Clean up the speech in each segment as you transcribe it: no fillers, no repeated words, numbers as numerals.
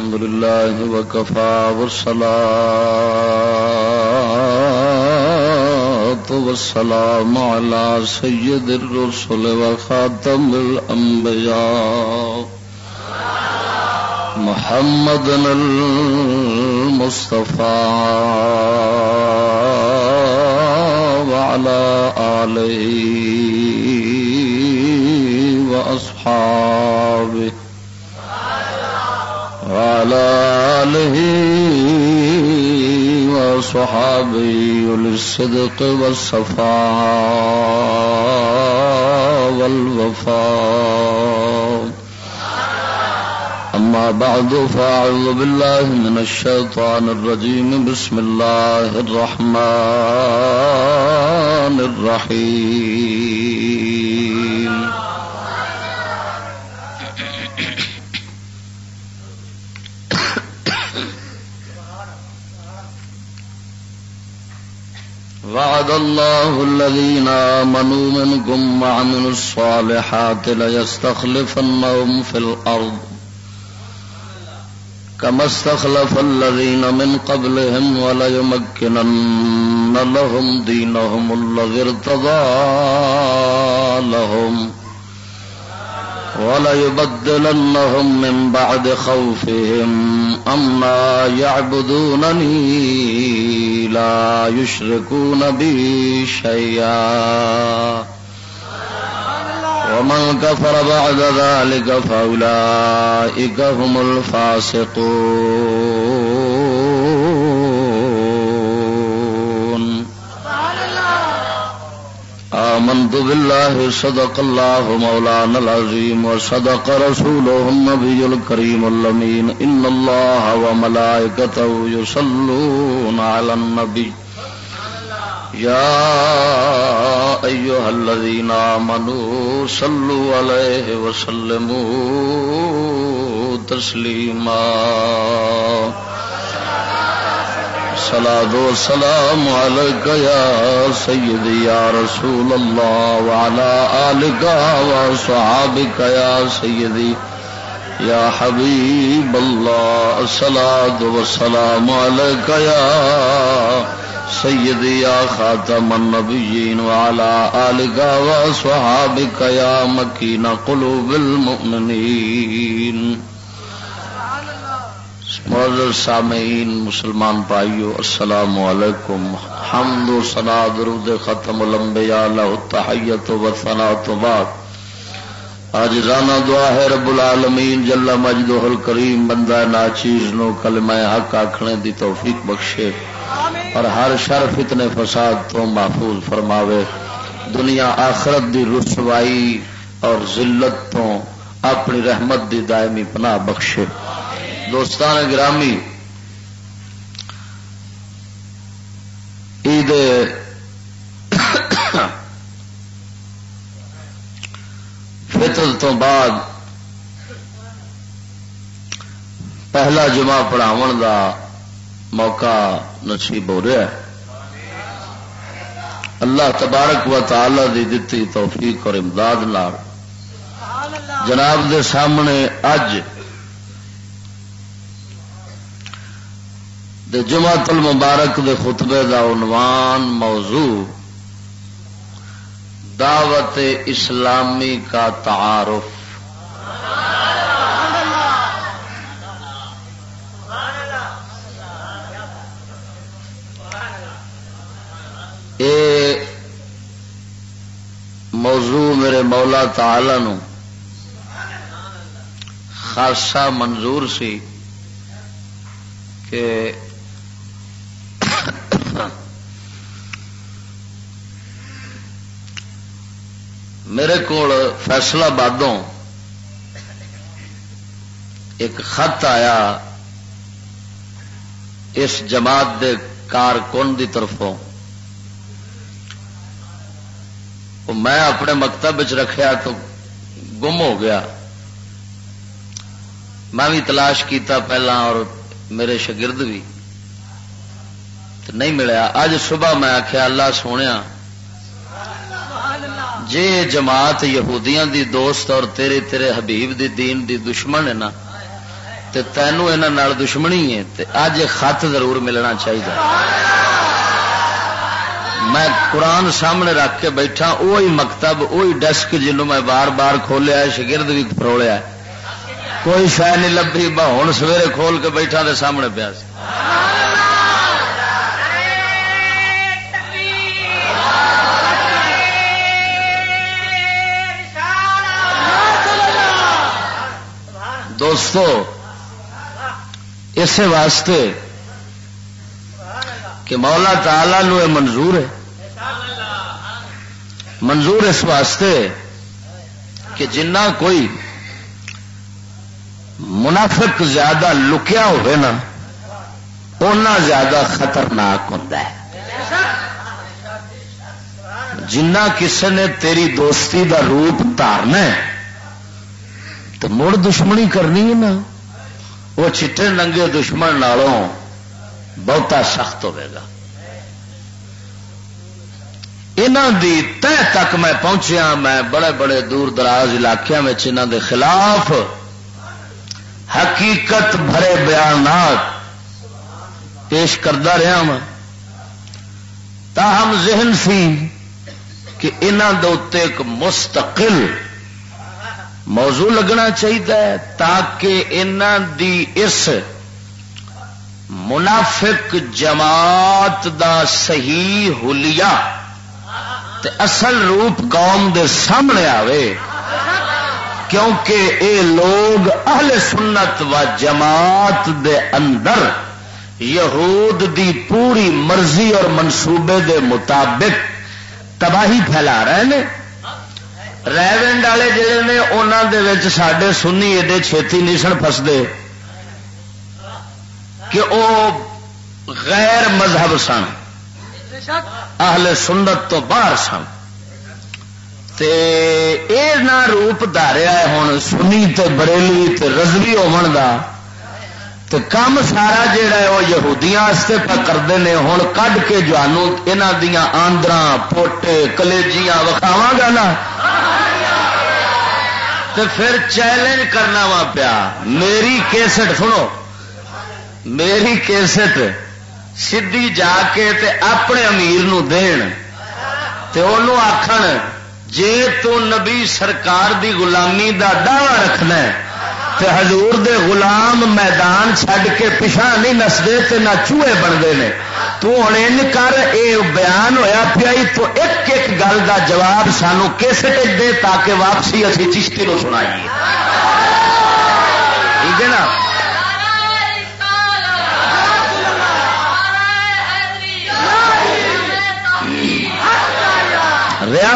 الحمد لله وكفى والصلاة والسلام على سيد الرسل وخاتم الأنبياء محمد المصطفى وعلى آله وأصحابه وعلى آله وصحابه للصدق والصفاء والوفاء أما بعد فأعوذ بالله من الشيطان الرجيم بسم الله الرحمن الرحيم وعد الله الذين آمنوا منكم وعملوا الصالحات ليستخلفنهم في الأرض كما استخلف الذين من قبلهم وليمكنن لهم دينهم الذي ارتضى لهم وليبدلنهم من بعد خوفهم أمنا يعبدونني لا يشركون بي شيئا ومن كفر بعد ذلك فأولئك هم الفاسقون آمنت بالله صدق الله مولانا العظيم وصدق رسوله النبي الكريم الأمين إن الله وملائكته يصلون على النبي يا أيها الذين آمنوا صلوا عليه وسلموا تسليما الصلاة والسلام عليك يا سيدي يا رسول الله وعلى آلك وصحابك يا سيدي يا حبيب الله الصلاة والسلام عليك يا سيدي يا خاتم النبيين وعلى آلك وصحابك يا مكين قلوب المؤمنين. معزز سامعین مسلمان بھائیو السلام علیکم. حمد و ثنا درود ختم الانبیاء لہ التحیت و ثنا تو بعد عاجزانہ دعا ہے رب العالمین جل مجدہ الکریم بندہ ناچیز نو کلمہ حق آکھنے دی توفیق بخشے اور ہر شر فتنے فساد تو محفوظ فرماوے. دنیا آخرت دی رسوائی اور ذلت تو اپنی رحمت دی دائمی پناہ بخشے. دوستان گرامی، عید فطر تو بعد پہلا جمعہ پڑھاون دا موقع نصیب ہو رہا ہے. اللہ تبارک و تعالی دی دتی توفیق اور امداد نال جناب دے سامنے اج دے جمعۃ المبارک دے خطبے دا عنوان موضوع دعوت اسلامی کا تعارف. یہ موضوع میرے مولا تعالی نو خاصا منظور سی کہ میرے کول فیصلہ بادوں ایک خط آیا اس جماعت دے کارکن دی طرفوں. میں اپنے مکتب رکھیا تو گم ہو گیا. میں بھی تلاش کیتا پہلا اور میرے شاگرد بھی نہیں ملیا. اج صبح میں آخیا اللہ سونے جے جماعت یہودیاں دی دوست اور تیرے حبیب دی دین دی دشمن ہے نا تے تینوں انہاں نال دشمنی ہے تے اج خط ضرور ملنا چاہیے. میں قرآن سامنے رکھ کے بیٹھا وہی مکتب وہی ڈیسک جنوں میں بار بار کھولیا ہے شگرد بھی پرولیا ہے کوئی شے نہیں لبھی ہوں سویرے کھول کے بیٹھا دے سامنے پیا. دوستو اسی واسطے کہ مولا تعالی نو یہ منظور ہے. منظور اس واسطے کہ جنہ کوئی منافق زیادہ لکیا ہوئے نا اونا زیادہ خطرناک ہوتا ہے. جنہ کسی نے تیری دوستی دا روپ دھارنا ہے تو مڑ دشمنی کرنی ہے نا وہ چٹے ننگے دشمن نالوں بہتا سخت ہوئے گا. انہاں دی تہ تک میں پہنچیا میں بڑے بڑے دور دراز علاقوں میں انہاں دے خلاف حقیقت بھرے بیانات پیش کرتا رہا ہوں تاہم ذہن سی کہ انہاں دے اوتے ایک مستقل موضوع لگنا چاہیے تاکہ انہاں دی اس منافق جماعت دا صحیح حلیہ تے اصل روپ قوم دے سامنے آوے کیونکہ اے لوگ اہل سنت و جماعت دے اندر یہود دی پوری مرضی اور منصوبے دے مطابق تباہی پھیلا رہے ہیں. ریونڈ والے جڑے نے انہاں دے وچ ساڈے سنی ایڈے چھیتی نہیں سن پھسدے کہ او غیر مذہب سن اہل سنت تو باہر سن تے اے نہ روپ دھاریا ہے ہن سنی تے بریلوی تے رضوی ہون دا تے کام سارا جیڑا ہے وہ یہودیاں واسطے پہ کرتے ہیں. ہن کڈ کے جانو انہاں دیاں آندراں پوٹے کلیجیاں وکھاواں گا نا تے پھر چیلنج کرنا وا پیا. میری کیسٹ سنو میری کیسٹ سیدھی جا کے تے اپنے امیر نو دین تے انہوں آکھن جے تو نبی سرکار دی غلامی دا دعوی رکھنا ہے تے حضور دے غلام میدان چھڈ کے پیچھا نہیں نسدے تے نہ چوہے بنتے ہیں. تو ہن ان کر اے بیان ہویا پیا تو ایک ایک گل دا جواب سانو کیسٹ دے تاکہ واپسی اسی چشتی نو سنائیے. ٹھیک ہے نا. رہا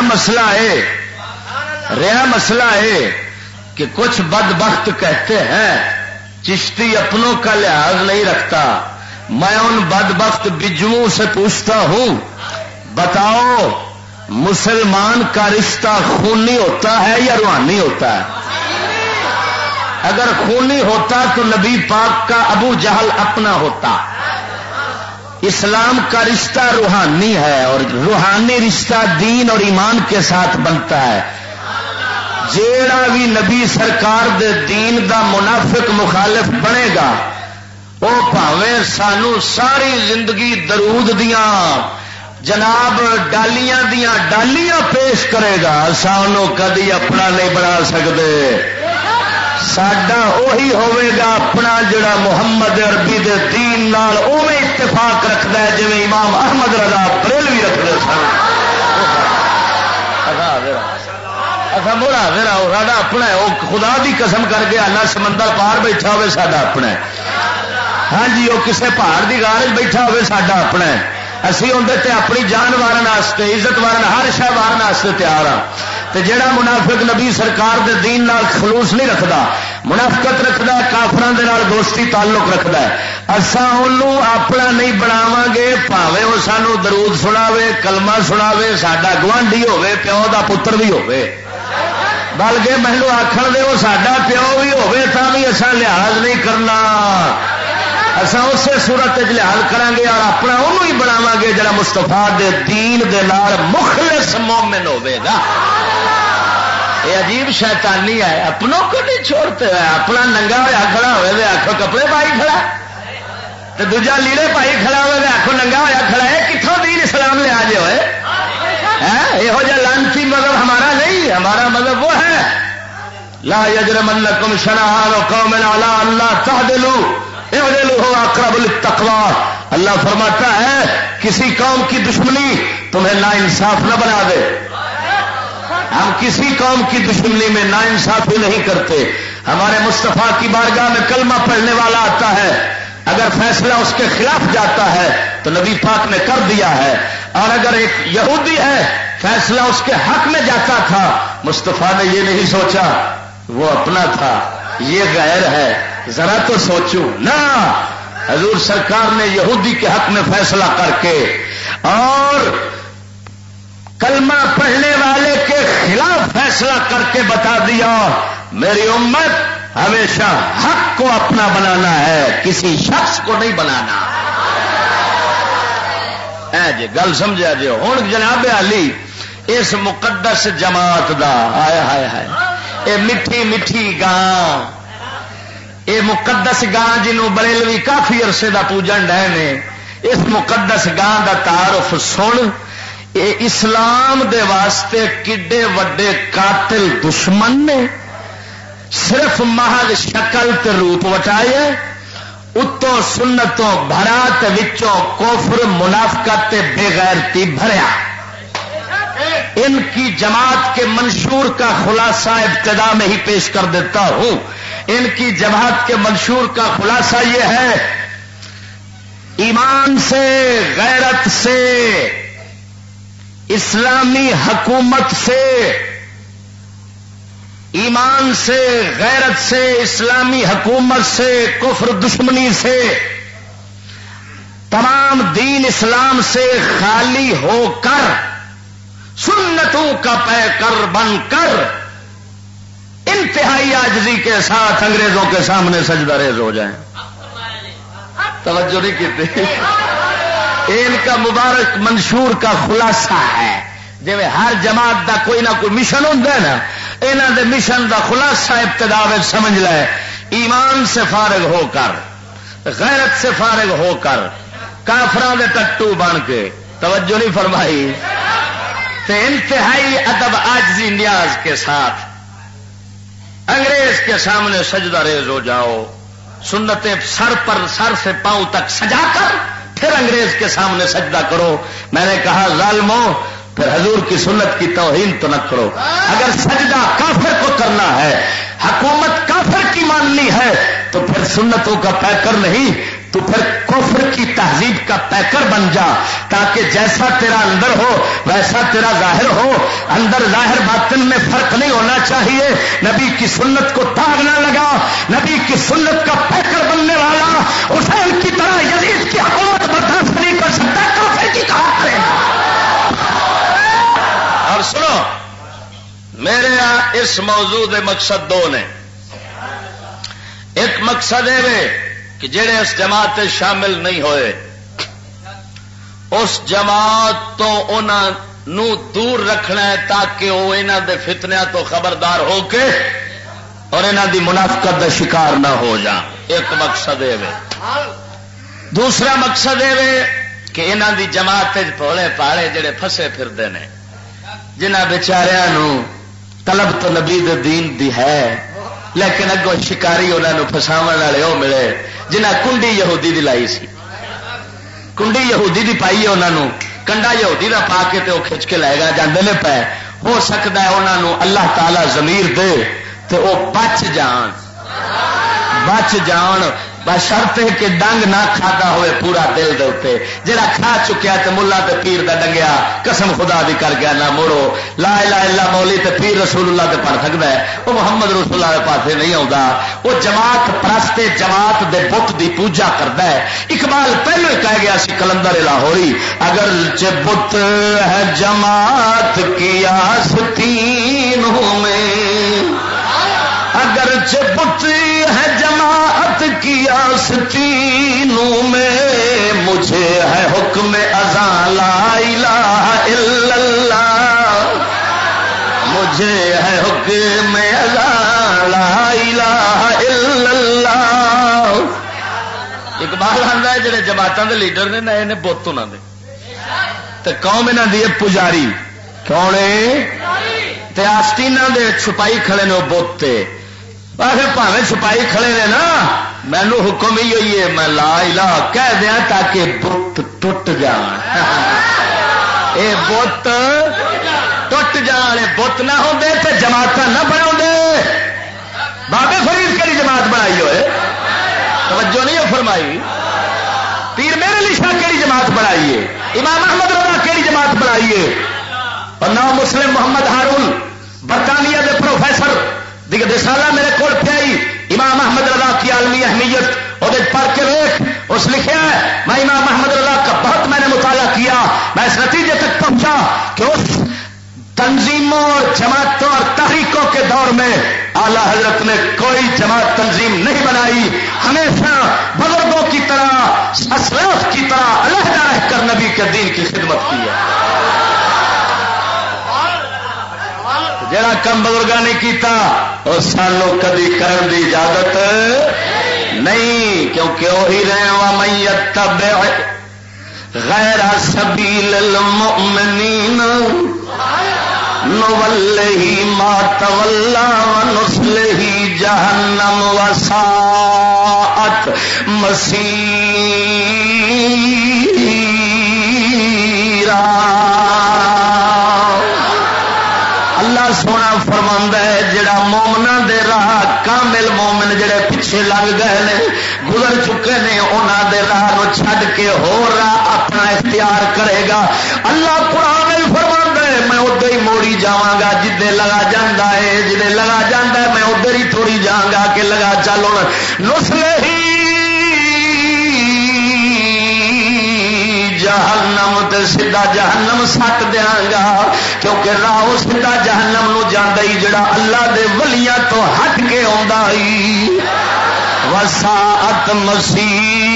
مسئلہ ہے کہ کچھ بدبخت کہتے ہیں چشتی اپنوں کا لحاظ نہیں رکھتا. میں ان بدبخت بجوؤں سے پوچھتا ہوں بتاؤ مسلمان کا رشتہ خونی ہوتا ہے یا روحانی ہوتا ہے؟ اگر خونی ہوتا تو نبی پاک کا ابو جہل اپنا ہوتا. اسلام کا رشتہ روحانی ہے اور روحانی رشتہ دین اور ایمان کے ساتھ بنتا ہے. جیڑا بھی نبی سرکار دے دین دا منافق مخالف بنے گا وہ بھاویں سانو ساری زندگی درود دیاں جناب ڈالیاں دیاں ڈالیاں پیش کرے گا سانو کدی اپنا نہیں بنا سکتے. ساڈا وہی ہوے گا اپنا جڑا محمد عربی دے دین نال اوویں اتفاق رکھدا ہے جویں امام احمد رضا بریلوی رکھدے سن. اچھا موڑا میرا ساڈا اپنا ہے وہ خدا دی قسم کر گیا نہ سمندر پار بیٹھا ہوئے ساڈا اپنا ہے. ہاں جی وہ کسے پہاڑ دی غار بیٹھا ہوئے ساڈا اپنا ہے. اسی اندر تے اپنی جان وارن واسطے عزت وارن ہر شے وارن واسطے تیار ہاں. تے جڑا منافق نبی سرکار دے دین نال خلوص نہیں رکھدا منافقت رکھدا ہے کافراں دے نال دوستی تعلق رکھدا ہے اساں اونوں اپنا نہیں بناواں گے بھاویں وہ سانو درود سناوے کلمہ سناوے ساڈا گوانڈی ہوے پیو دا پتر بھی ہوے بلکہ مینوں آکھن دے وہ ساڈا پیو بھی ہوے تاں بھی اساں لحاظ نہیں کرنا. اساں اسی صورت وچ لحاظ کران گے اور اپنا اونوں ہی بناواں گے جڑا مصطفیٰ دے دین دے نال مخلص مومن ہوے گا. یہ عجیب شیطانی ہے، اپنوں کو نہیں چھوڑتے ہیں. اپنا ننگا ہوا کھڑا ہوئے آخو کپڑے پائی کھڑا، تو دوجا لیڑے پائی کھڑا ہوئے آخو ننگا ہوا کھڑا ہے. کتوں دین اسلام لے آجے ہوئے؟ یہو جہ لانتی مذہب ہمارا نہیں. ہمارا مذہب وہ ہے لا یجرمنکم شنآن قوم علی الا تعدلوا اعدلوا هو اقرب للتقوی. اللہ فرماتا ہے کسی قوم کی دشمنی تمہیں نا انصاف نہ بنا دے. ہم کسی قوم کی دشمنی میں نا انصافی نہیں کرتے. ہمارے مصطفیٰ کی بارگاہ میں کلمہ پڑھنے والا آتا ہے، اگر فیصلہ اس کے خلاف جاتا ہے تو نبی پاک نے کر دیا ہے، اور اگر ایک یہودی ہے فیصلہ اس کے حق میں جاتا تھا، مصطفیٰ نے یہ نہیں سوچا وہ اپنا تھا یہ غیر ہے، ذرا تو سوچو نا. حضور سرکار نے یہودی کے حق میں فیصلہ کر کے اور کلمہ پڑھنے والے کے خلاف فیصلہ کر کے بتا دیا میری امت ہمیشہ حق کو اپنا بنانا ہے، کسی شخص کو نہیں بنانا. جی گل سمجھا جی. ہوں جناب علی اس مقدس جماعت دا ہائے ہائے ہائے اے میٹھی میٹھی گاں، اے مقدس گاں جنوں بریلوی کافی عرصے دا پوجن ڈے نے، اس مقدس گاں دا تعارف سن. اے اسلام دے واسطے کڈے وڈے قاتل دشمن نے، صرف محض شکل تے روپ وٹائے، اتوں سنتوں بھرا تے وچوں کفر منافقت تے بے غیرتی بھریا. ان کی جماعت کے منشور کا خلاصہ ابتدا میں ہی پیش کر دیتا ہوں. ان کی جماعت کے منشور کا خلاصہ یہ ہے ایمان سے، غیرت سے، اسلامی حکومت سے، ایمان سے، غیرت سے، اسلامی حکومت سے، کفر دشمنی سے، تمام دین اسلام سے خالی ہو کر سنتوں کا پیکر بن کر انتہائی عاجزی کے ساتھ انگریزوں کے سامنے سجدہ ریز ہو جائیں. توجہ نہیں کی. ان کا مبارک منشور کا خلاصہ ہے. جی ہر جماعت دا کوئی نہ کوئی مشن ہوتا ہے نا، یہاں دے مشن دا خلاصہ ابتدا میں سمجھ لے. ایمان سے فارغ ہو کر، غیرت سے فارغ ہو کر، کافراں دے ٹٹو بن کے، توجہ نہیں فرمائی، تے انتہائی ادب عاجزی نیاز کے ساتھ انگریز کے سامنے سجدہ ریز ہو جاؤ. سنتیں سر سے پاؤں تک سجا کر پھر انگریز کے سامنے سجدہ کرو. میں نے کہا ظالموں پھر حضور کی سنت کی توہین تو نہ کرو. اگر سجدہ کافر کو کرنا ہے، حکومت کافر کی ماننی ہے، تو پھر سنتوں کا پیکر نہیں، تو پھر کفر کی تہذیب کا پیکر بن جا، تاکہ جیسا تیرا اندر ہو ویسا تیرا ظاہر ہو. اندر ظاہر باطن میں فرق نہیں ہونا چاہیے. نبی کی سنت کو داغ نہ لگا. نبی کی سنت کا پیکر بننے والا حسین کی طرح یزید کی حکومت برداشت نہیں کر سکتا، کافر کی کہا کرے. اور سنو میرے اس موضوع دے مقصد دو نے. ایک مقصد ہے کہ جڑے اس جماعت شامل نہیں ہوئے اس جماعت تو انہوں دور رکھنا ہے تاکہ وہ انہوں دے فتنیاں تو خبردار ہو کے اور انہوں دی منافقت دا شکار نہ ہو جا. ایک مقصد ہے. دوسرا مقصد ہے کہ انہوں دی جماعت پھولے پاڑے جڑے پھسے پھردے نے، جنہ بیچاریاں طلب تو نبی دے دین دی ہے لیکن اگوں شکاری انہوں فساو والے وہ ملے جنہ کنڈی یہودی دی لائی سی. کنڈی یہودی دی پائی انہوں کنڈا یہودی دا پا کے وہ کھچ کے لے گا جاندے نے پے. ہو سکتا ہے انہوں اللہ تعالی ضمیر دے تو وہ بچ جان بشرط کہ ڈنگ نہ کھادا ہوئے پورا دل دے اوتے. جڑا کھا چکیا تے ملا تے پیر دا ڈنگیا قسم خدا دی کر گیا نہ موڑو. لا الہ الا مولی تے پیر رسول اللہ تے پڑھ سکدا ہے، وہ محمد رسول اللہ دے پاسے نہیں آوندا. وہ جماعت پرست جماعت دے بت دی پوجا کردا ہے. اقبال پہلو ہی کہہ گیا سی کلندر لاہوری، اگر بت ہے جماعت کی آستینوں میں، اگرچہ بت ہے جماعت کی آستینوں میں، مجھے ہے حکم اذان لا الہ الا اللہ، مجھے ہے حکم اذان لا الہ الا اللہ. اقبال آتا ہے جڑے جماعتوں کے لیڈر نے نئے نے بت انہوں نے تے قوم انہوں دی پجاری کون ہے آستینہ دے چھپائی کھڑے نے وہ بت آخر پاوے چھپائی کھڑے نے نا مینو حکم ہی ہوئی ہے میں لا الہ کہہ دیا تاکہ بت ٹوٹ جان. اے بت ٹوٹ جان بت نہ ہوندے تے جماعت نہ بنا. بابے فرید کہڑی جماعت بنائی ہوئے توجہ نہیں فرمائی. پیر میرے علی شاہ کہڑی جماعت بنائی ہے. امام احمد رضا کہڑی جماعت بنائی ہے. اور نہ مسلم محمد ہارون برطانیہ کے پروفیسر رسالہ میرے کو پی امام احمد رضا کی عالمی اہمیت وہ پڑھ کے دیکھ اس لکھا ہے. میں امام احمد رضا کا بہت میں نے مطالعہ کیا. میں اس نتیجے تک پہنچا کہ اس تنظیموں اور جماعتوں اور تحریکوں کے دور میں اعلی حضرت نے کوئی جماعت تنظیم نہیں بنائی. ہمیشہ بزرگوں کی طرح اسلاف کی طرح علیحدہ رہ کر نبی کے دین کی خدمت کی ہے. جڑا کم بزرگاں نے کیتا اور سانو کدی کرن دی اجازت نہیں کیونکہ وہی رہے ومن یتبع غیر سبیل المؤمنین نولہ ما تولی ونصلہ جہنم وساءت مصیرا. اللہ سونا فرماندا ہے جڑا مومناں دے راہ کامل مومن جڑے پیچھے لگ گئے نے گزر چکے نے انہاں دے راہ نو چھڈ کے ہور راہ اپنا اختیار کرے گا. اللہ قرآن میں فرماندا ہے میں ادھر ہی موڑی جاواں گا جدے لگا جاندا ہے جدے لگا جاندا ہے میں ادھر ہی توڑی جاواں گا کہ لگا چل ہن نسلہ ہی جہنم تے سیدھا جہنم سٹ دیاں گا کیونکہ راہ سیدھا جہنم نو جاندا ہی جڑا اللہ دے ولیاں تو ہٹ کے آندا ہی. وساعت مسیرا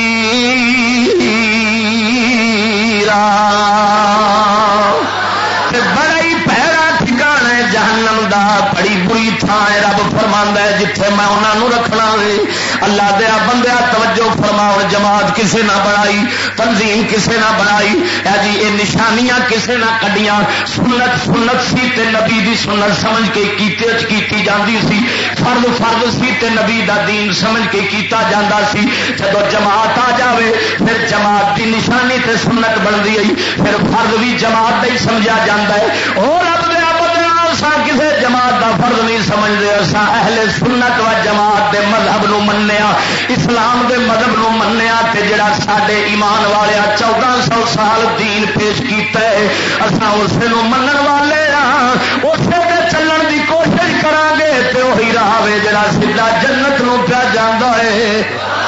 تے بڑا ہی پیڑا ٹھکانا ہے جہنم دا بڑی بری تھان ہے. رب فرماندا ہے جتھے میں انہاں نو رکھنا ہے. اللہ دیا بندیا توجہ فرماؤ جماعت کسے نہ بنائی تنظیم کسے نہ بنائی اے جی یہ نشانیاں کسے نہ کڈیاں. سنت سنت سی تے نبی دی سنت سمجھ کے کیتی جاندی سی. فرض فرض سی تے نبی دا دین سمجھ کے کیتا جاندا سی. جدو جماعت آ جاوے پھر جماعت دی نشانی تے سنت بندی ہے پھر فرض بھی جماعت دا ہی سمجھا جاندا ہے. اور رب دیا کسے جماعت دا فرض نہیں سمجھتے اساں اہل سنت و جماعت دے مذہب نو منیا اسلام دے مذہب نو منیا تے جڑا ساڈے ایمان والے 1400 سال دین پیش کیتا ہے اساں اسے نو منن والے ہاں. اسے دے چلن دی کوشش کران گے تے وہی راہ وے جڑا سیدھا جنت نو پیا جاندا ہے.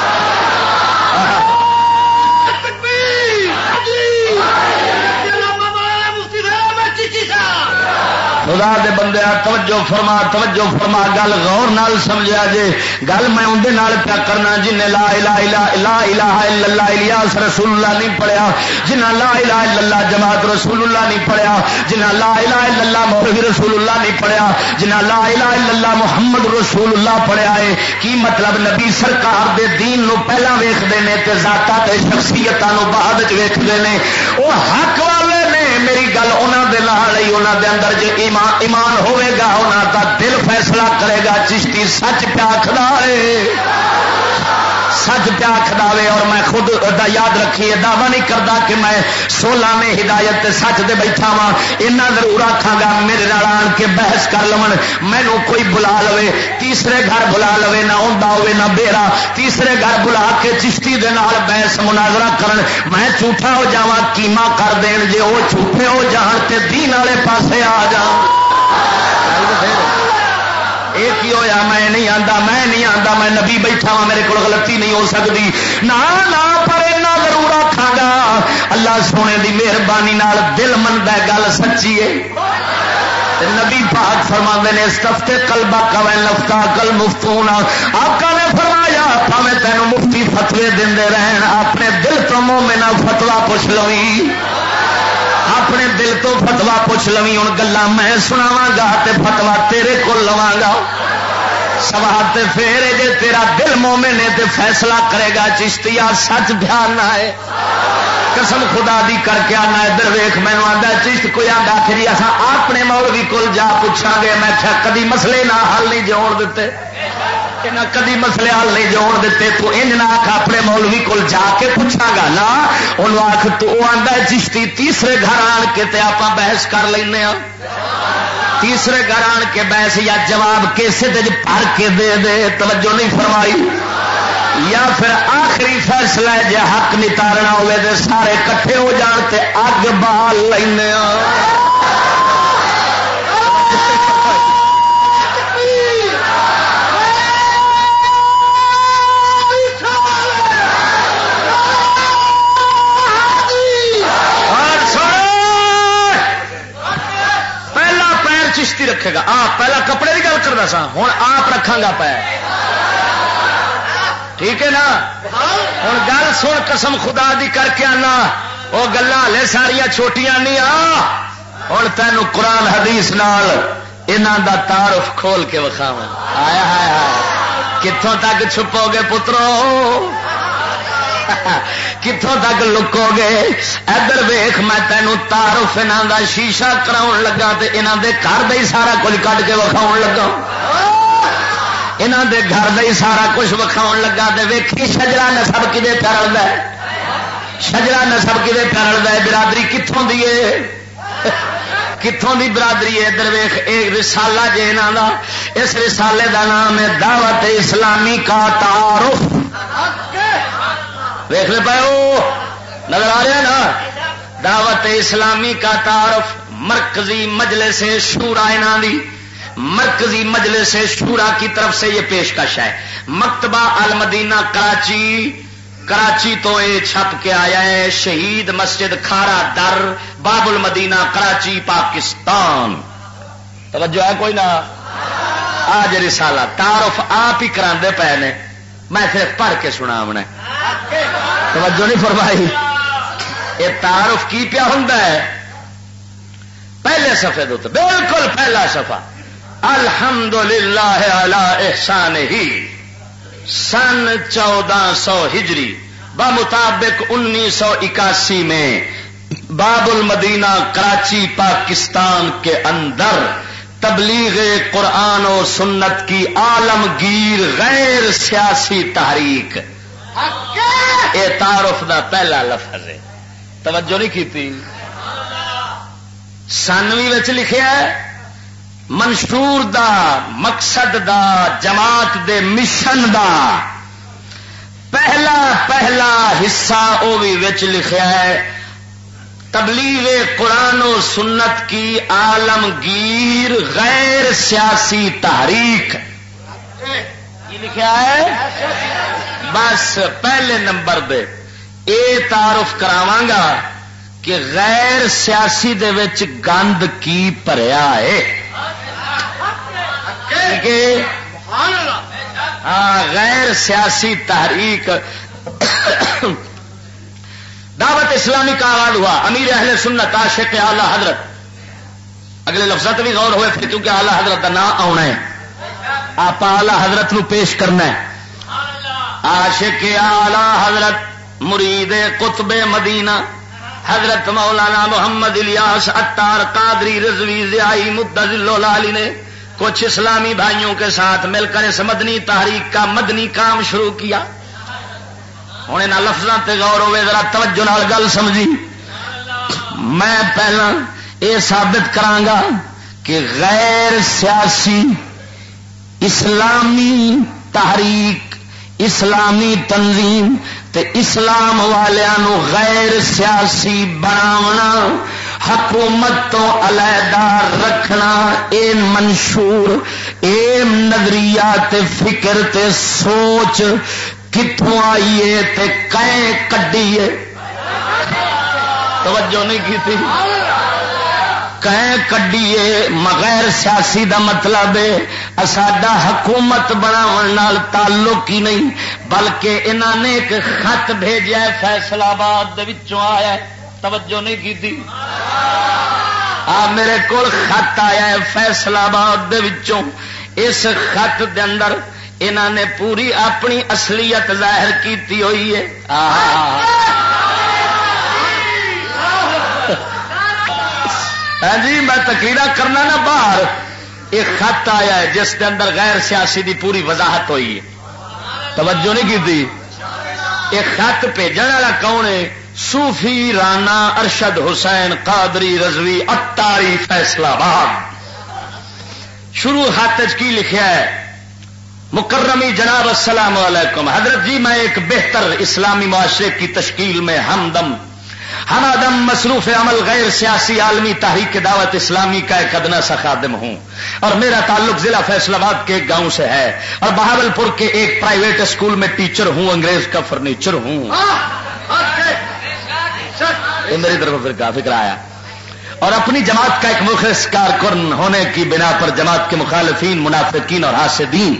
خدا دے بندے توجہ فرما گل غور نال سمجھا جے. گل میں اندے نال پیا کرنا جن لا الہ الا اللہ الیاس رسول اللہ نہیں پڑھیا جنہ لا الہ الا اللہ جماعت رسول اللہ نہیں پڑھیا جنہ لا الہ الا اللہ مولوی رسول اللہ نہیں پڑھیا جنہ لا الہ الا اللہ محمد رسول اللہ پڑھیا ہے. کی مطلب نبی سرکار دے دین نو پہلا ویکھدے نے تے ذاتاں تے شخصیتاں نو بعد وچ ویکھدے نے. او حق والے نے میری گل انہاں دے نال ہی انہاں دے اندر جے ایمان ہوئے گا انہاں دا دل فیصلہ کرے گا. چشتی سچ پیا آکھدا ہے سچ پیا آکھدا وے. اور میں خود دا یاد رکھیے دعویٰ نہیں کرتا کہ میں 16 میں ہدایت تے سچ دے بیٹھا وا. اینا ضرور آکھاں گا میرے نال آن کے بحث کر لون مینوں کوئی بلا لوے تیسرے گھر بلا لوے نہ اوندا ہوے نہ بیرا تیسرے گھر بلا کے چشتی دے نال بحث مناظرہ کرن میں جھوٹا ہو جاواں کیما کر دین جے وہ جھوٹے ہو جان تے دین والے پاسے آ جان. یہ کی ہویا میں نہیں آندا میں نبی بیٹھا ہاں میرے کو غلطی نہیں ہو سکتی نہ پر اینا ضرور آکھاں گا اللہ سونے دی مہربانی نال دل مندا گل سچی ہے. نبی پاک فرماندے نے استفتے قلبک و لفتاک المفتون. آقا نے فرمایا بھاویں تینوں مفتی فتوی دیندے رہن اپنے دل تو مومنہ فتوا پوچھ لوئی اپنے دل تو فتوا پوچھ لوی ہوں گلا میں سناواں گا تے فتوا تیرے کو لواں گا سوال تے پھر جے تیرا دل مومن ہے تے فیصلہ کرے گا چشتیا سچ دھیان نہ ہے قسم خدا دی کر کے آنا ادھر ویخ مینو آتا چشت کوئی آتا کہ جی اصا اپنے مولوی کول جا پوچھا گے میں کیا کدی مسئلے نہ حل نہیں جوڑ دیتے نہ کدی مسئلے حل نہیں جوڑ دیتے تو انج نہ آخ اپنے مولوی کول جا کے پوچھا گا نا ان آخ تو آتا چشتی تیسرے گھر آن کے تے آپ بحث کر لینا تیسرے گھر آن کے بحث یا جواب کیسے بھر کے دے دے توجہ نہیں فرمائی یا پھر آخری فیصلہ ہے جی حق نتارنا ہوئے تو سارے کٹھے ہو جان تے اگ بال لینا پہلا پیر چشتی رکھے گا پہلا کپڑے کی گل کرتا سا ہوں آپ رکھا گا پیر ٹھیک ہے نا ہوں گل سن قسم خدا دی کر کے آنا وہ گلا ہلے ساریا چھوٹیاں نہیں ہوں تینوں قرآن حدیث نال انہاں دا تعارف کھول کے وکھاواں آیا ہائے کتوں تک چھپو گے پترو کتوں تک لکو گے ادھر ویخ میں تینوں تعارف انہاں دا شیشہ کراؤن لگا تے انہاں دے گھر دا ہی سارا کچھ کٹ کے وکھاؤن لگا انہاں دے گھر دا ہی سارا کچھ وکھاؤن لگا تے ویکھی شجرا نسب کدے پہ رلدا ہے شجرا نسب کدے پہ رلدا ہے برادری کتوں دی ہے کتوں دی برادری ہے ادھر ویخ ایک رسالہ جے انہاں دا اس رسالے دا نام ہے دعوت اسلامی کا تعارف ویخ لے پاؤ نظر آ رہا ہے نا دعوت اسلامی کا تعارف مرکزی مجلس شورا انہاں دی مرکزی مجلس شورا کی طرف سے یہ پیشکش ہے مکتبہ المدینہ کراچی تو یہ چھپ کے آیا ہے شہید مسجد کھارا در باب المدینہ کراچی پاکستان توجہ ہے کوئی نہ آج رسالہ تعارف آپ ہی کراندے پے نے میں صرف پڑھ کے سنا نے توجہ نہیں فرمائی یہ تعارف کی پیا ہوتا ہے پہلے صفحے دو بالکل پہلا صفحہ الحمدللہ علی احسانہ سن 1400 ہجری بمطابق 1981 میں باب المدینہ کراچی پاکستان کے اندر تبلیغ قرآن و سنت کی عالمگیر غیر سیاسی تحریک یہ تعارف دا پہلا لفظ ہے توجہ نہیں کی تھی سانوی وچ لکھیا ہے منشور دا مقصد دا جماعت دے مشن دا پہلا حصہ وہ بھی وچ لکھیا ہے تبلیغ قرآن و سنت کی عالمگیر غیر سیاسی تحریک یہ لکھا ہے بس پہلے نمبر دے اے تعارف کراواں گا کہ غیر سیاسی دے وچ گند کی پریا ہے غیر سیاسی تحریک دعوت اسلامی کا آغاز ہوا امیر اہل سنت عاشق اعلی حضرت اگلے لفظات بھی غور ہوئے پھر کیونکہ اعلی حضرت کا نام آنا ہے آپ اعلی حضرت نو پیش کرنا ہے عاشق اعلی حضرت مرید قطب مدینہ حضرت مولانا محمد الیاس عطار قادری رضوی ضیائی مدظل العالی نے کچھ اسلامی بھائیوں کے ساتھ مل کر اس مدنی تحریک کا مدنی کام شروع کیا ہوں یہاں لفظوں تے غور ہوئے ذرا توجہ نال گل سمجھی میں پہلا یہ ثابت کرانگا کہ غیر سیاسی اسلامی تحریک اسلامی تنظیم تے اسلام والوں غیر سیاسی بناونا حکومت تو علیحدہ رکھنا اے منشور اے نظریات فکر تے سوچ کتوں آئیے تے کئے کڈیے توجہ نہیں کی تھی کئے کڈیے مغیر سیاسی دا مطلب ہے ساڈا حکومت بناون نال تعلق ہی نہیں بلکہ انہاں نے ایک خط بھیجا ہے فیصل آباد دے وچوں آیا ہے توجہ نہیں کی تھی میرے کو خط آیا ہے فیصلہ آباد اس خط دے اندر انہوں نے پوری اپنی اصلیت ظاہر کی ہوئی ہے. ہاں جی میں تقریر کرنا نا باہر ایک خط آیا ہے جس کے اندر غیر سیاسی دی پوری وضاحت ہوئی ہے. توجہ نہیں کی تھی. ایک خط بھیجنے والا کون ہے؟ صوفی رانا ارشد حسین قادری رضوی اتاری فیصلہ آباد. شروع خط کی لکھا ہے مکرمی جناب السلام علیکم حضرت جی میں ایک بہتر اسلامی معاشرے کی تشکیل میں ہمدم مصروف عمل غیر سیاسی عالمی تحریک دعوت اسلامی کا ایک ادنا سا خادم ہوں اور میرا تعلق ضلع فیصل آباد کے ایک گاؤں سے ہے اور بہاول پور کے ایک پرائیویٹ اسکول میں ٹیچر ہوں انگریز کا فرنیچر ہوں. یہ میری طرف فکر آیا. اور اپنی جماعت کا ایک مخلص کارکن ہونے کی بنا پر جماعت کے مخالفین منافقین اور حاسدین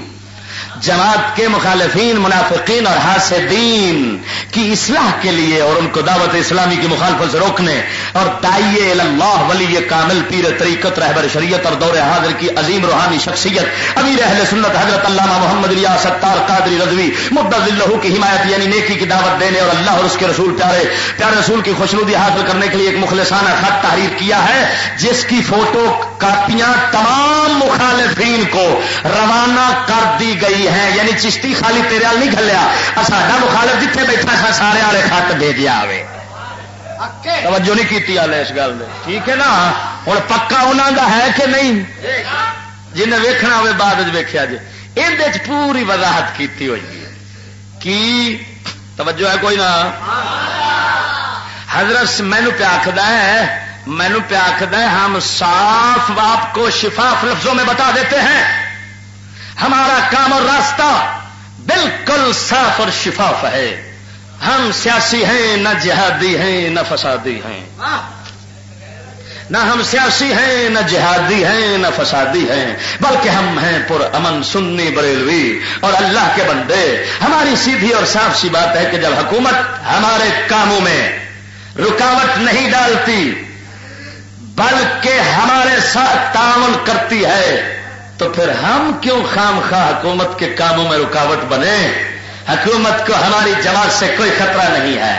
اور حاسدین کی اصلاح کے لیے اور ان کو دعوت اسلامی کی مخالفت سے روکنے اور داعیے اللہ ولی کامل پیر طریقت رہبر شریعت اور دور حاضر کی عظیم روحانی شخصیت امیر اہل سنت حضرت علامہ محمد الیاس ستار قادری رضوی مدد اللہ کی حمایت یعنی نیکی کی دعوت دینے اور اللہ اور اس کے رسول پیارے رسول کی خوشنودی حاصل کرنے کے لیے ایک مخلصانہ خط تحریر کیا ہے جس کی فوٹو کاپیاں تمام مخالفین کو روانہ کر دی گئی ہیں. یعنی چشتی خالی تیرے وال نہیں گھلیا ساڈا مخالف جتنے بیٹھا سا سارے والے خط بھیجیا آئے. توجہ نہیں کی اس گل میں ٹھیک ہے نا. ہوں پکا انہوں کا ہے کہ نہیں جنہیں ویکھنا ہوئے بعد ویکھیا جی یہ پوری وضاحت کی ہوئی ہے کی توجہ ہے کوئی نہ. حضرت مینو پہ آخد ہے ہم صاف آپ کو شفاف لفظوں میں بتا دیتے ہیں ہمارا کام اور راستہ بالکل صاف اور شفاف ہے. ہم سیاسی ہیں نہ جہادی ہیں نہ فسادی ہیں. نہ ہم سیاسی ہیں نہ جہادی ہیں نہ فسادی ہیں بلکہ ہم ہیں پر امن سنی بریلوی اور اللہ کے بندے. ہماری سیدھی اور صاف سی بات ہے کہ جب حکومت ہمارے کاموں میں رکاوٹ نہیں ڈالتی بلکہ ہمارے ساتھ تعاون کرتی ہے تو پھر ہم کیوں خام خواہ حکومت کے کاموں میں رکاوٹ بنے. حکومت کو ہماری جماعت سے کوئی خطرہ نہیں ہے.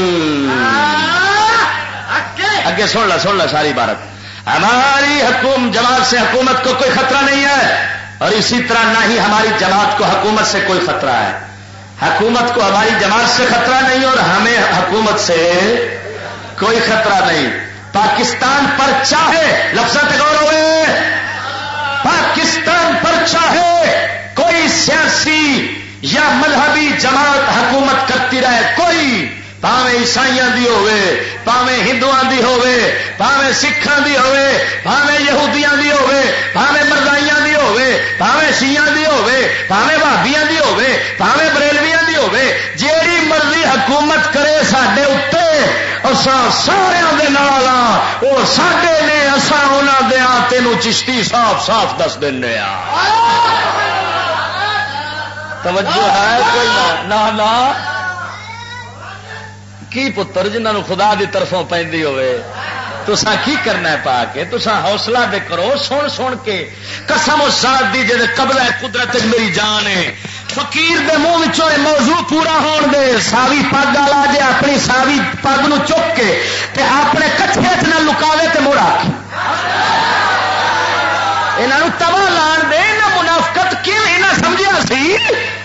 اگے سن لا ساری عبارت. ہماری جماعت سے حکومت کو کوئی خطرہ نہیں ہے اور اسی طرح نہ ہی ہماری جماعت کو حکومت سے کوئی خطرہ ہے. حکومت کو ہماری جماعت سے خطرہ نہیں اور ہمیں حکومت سے کوئی خطرہ نہیں. پاکستان پر چاہے لفظ غور ہوئے پاکستان پر چاہے کوئی سیاسی یا مذہبی جماعت حکومت کرتی رہے کوئی پاویں عیسائیاں دی ہوئے پاویں ہندوؤں دی ہوئے پاویں سکھاں دی ہوئے پاویں یہودیاں دی ہوئے پاویں مرزائیاں دی ہوئے پاویں شیعاں دی ہوئے پاویں بھابیاں دی ہوئے پاویں بریلویاں دی ہوئے جیڑی مرضی حکومت کرے ساڈے اوتے اساں سارے دے نال او ساڈے نے اساں انہاں دے تینوں چشتی صاف صاف دس دینے آ. توجہ ہے کوئی نہ کی پتر جنہوں خدا دی طرفوں پہندی ہوئے تساں کی کرنا ہے پا کے تساں حوصلہ دے کرو سن کے قسم و ساتھ دی جے قبضہ قدرت میری جان ہے. فقیر دے منہ وچوں موضوع پورا ہون دے ساوی پگ والا جے اپنی ساوی پگ نو چک کے تے اپنے کچھے چ نہ لکاوے تے مڑ آکھے انہاں توا لان دے نہ منافقت کیوں انہاں سمجھیا سی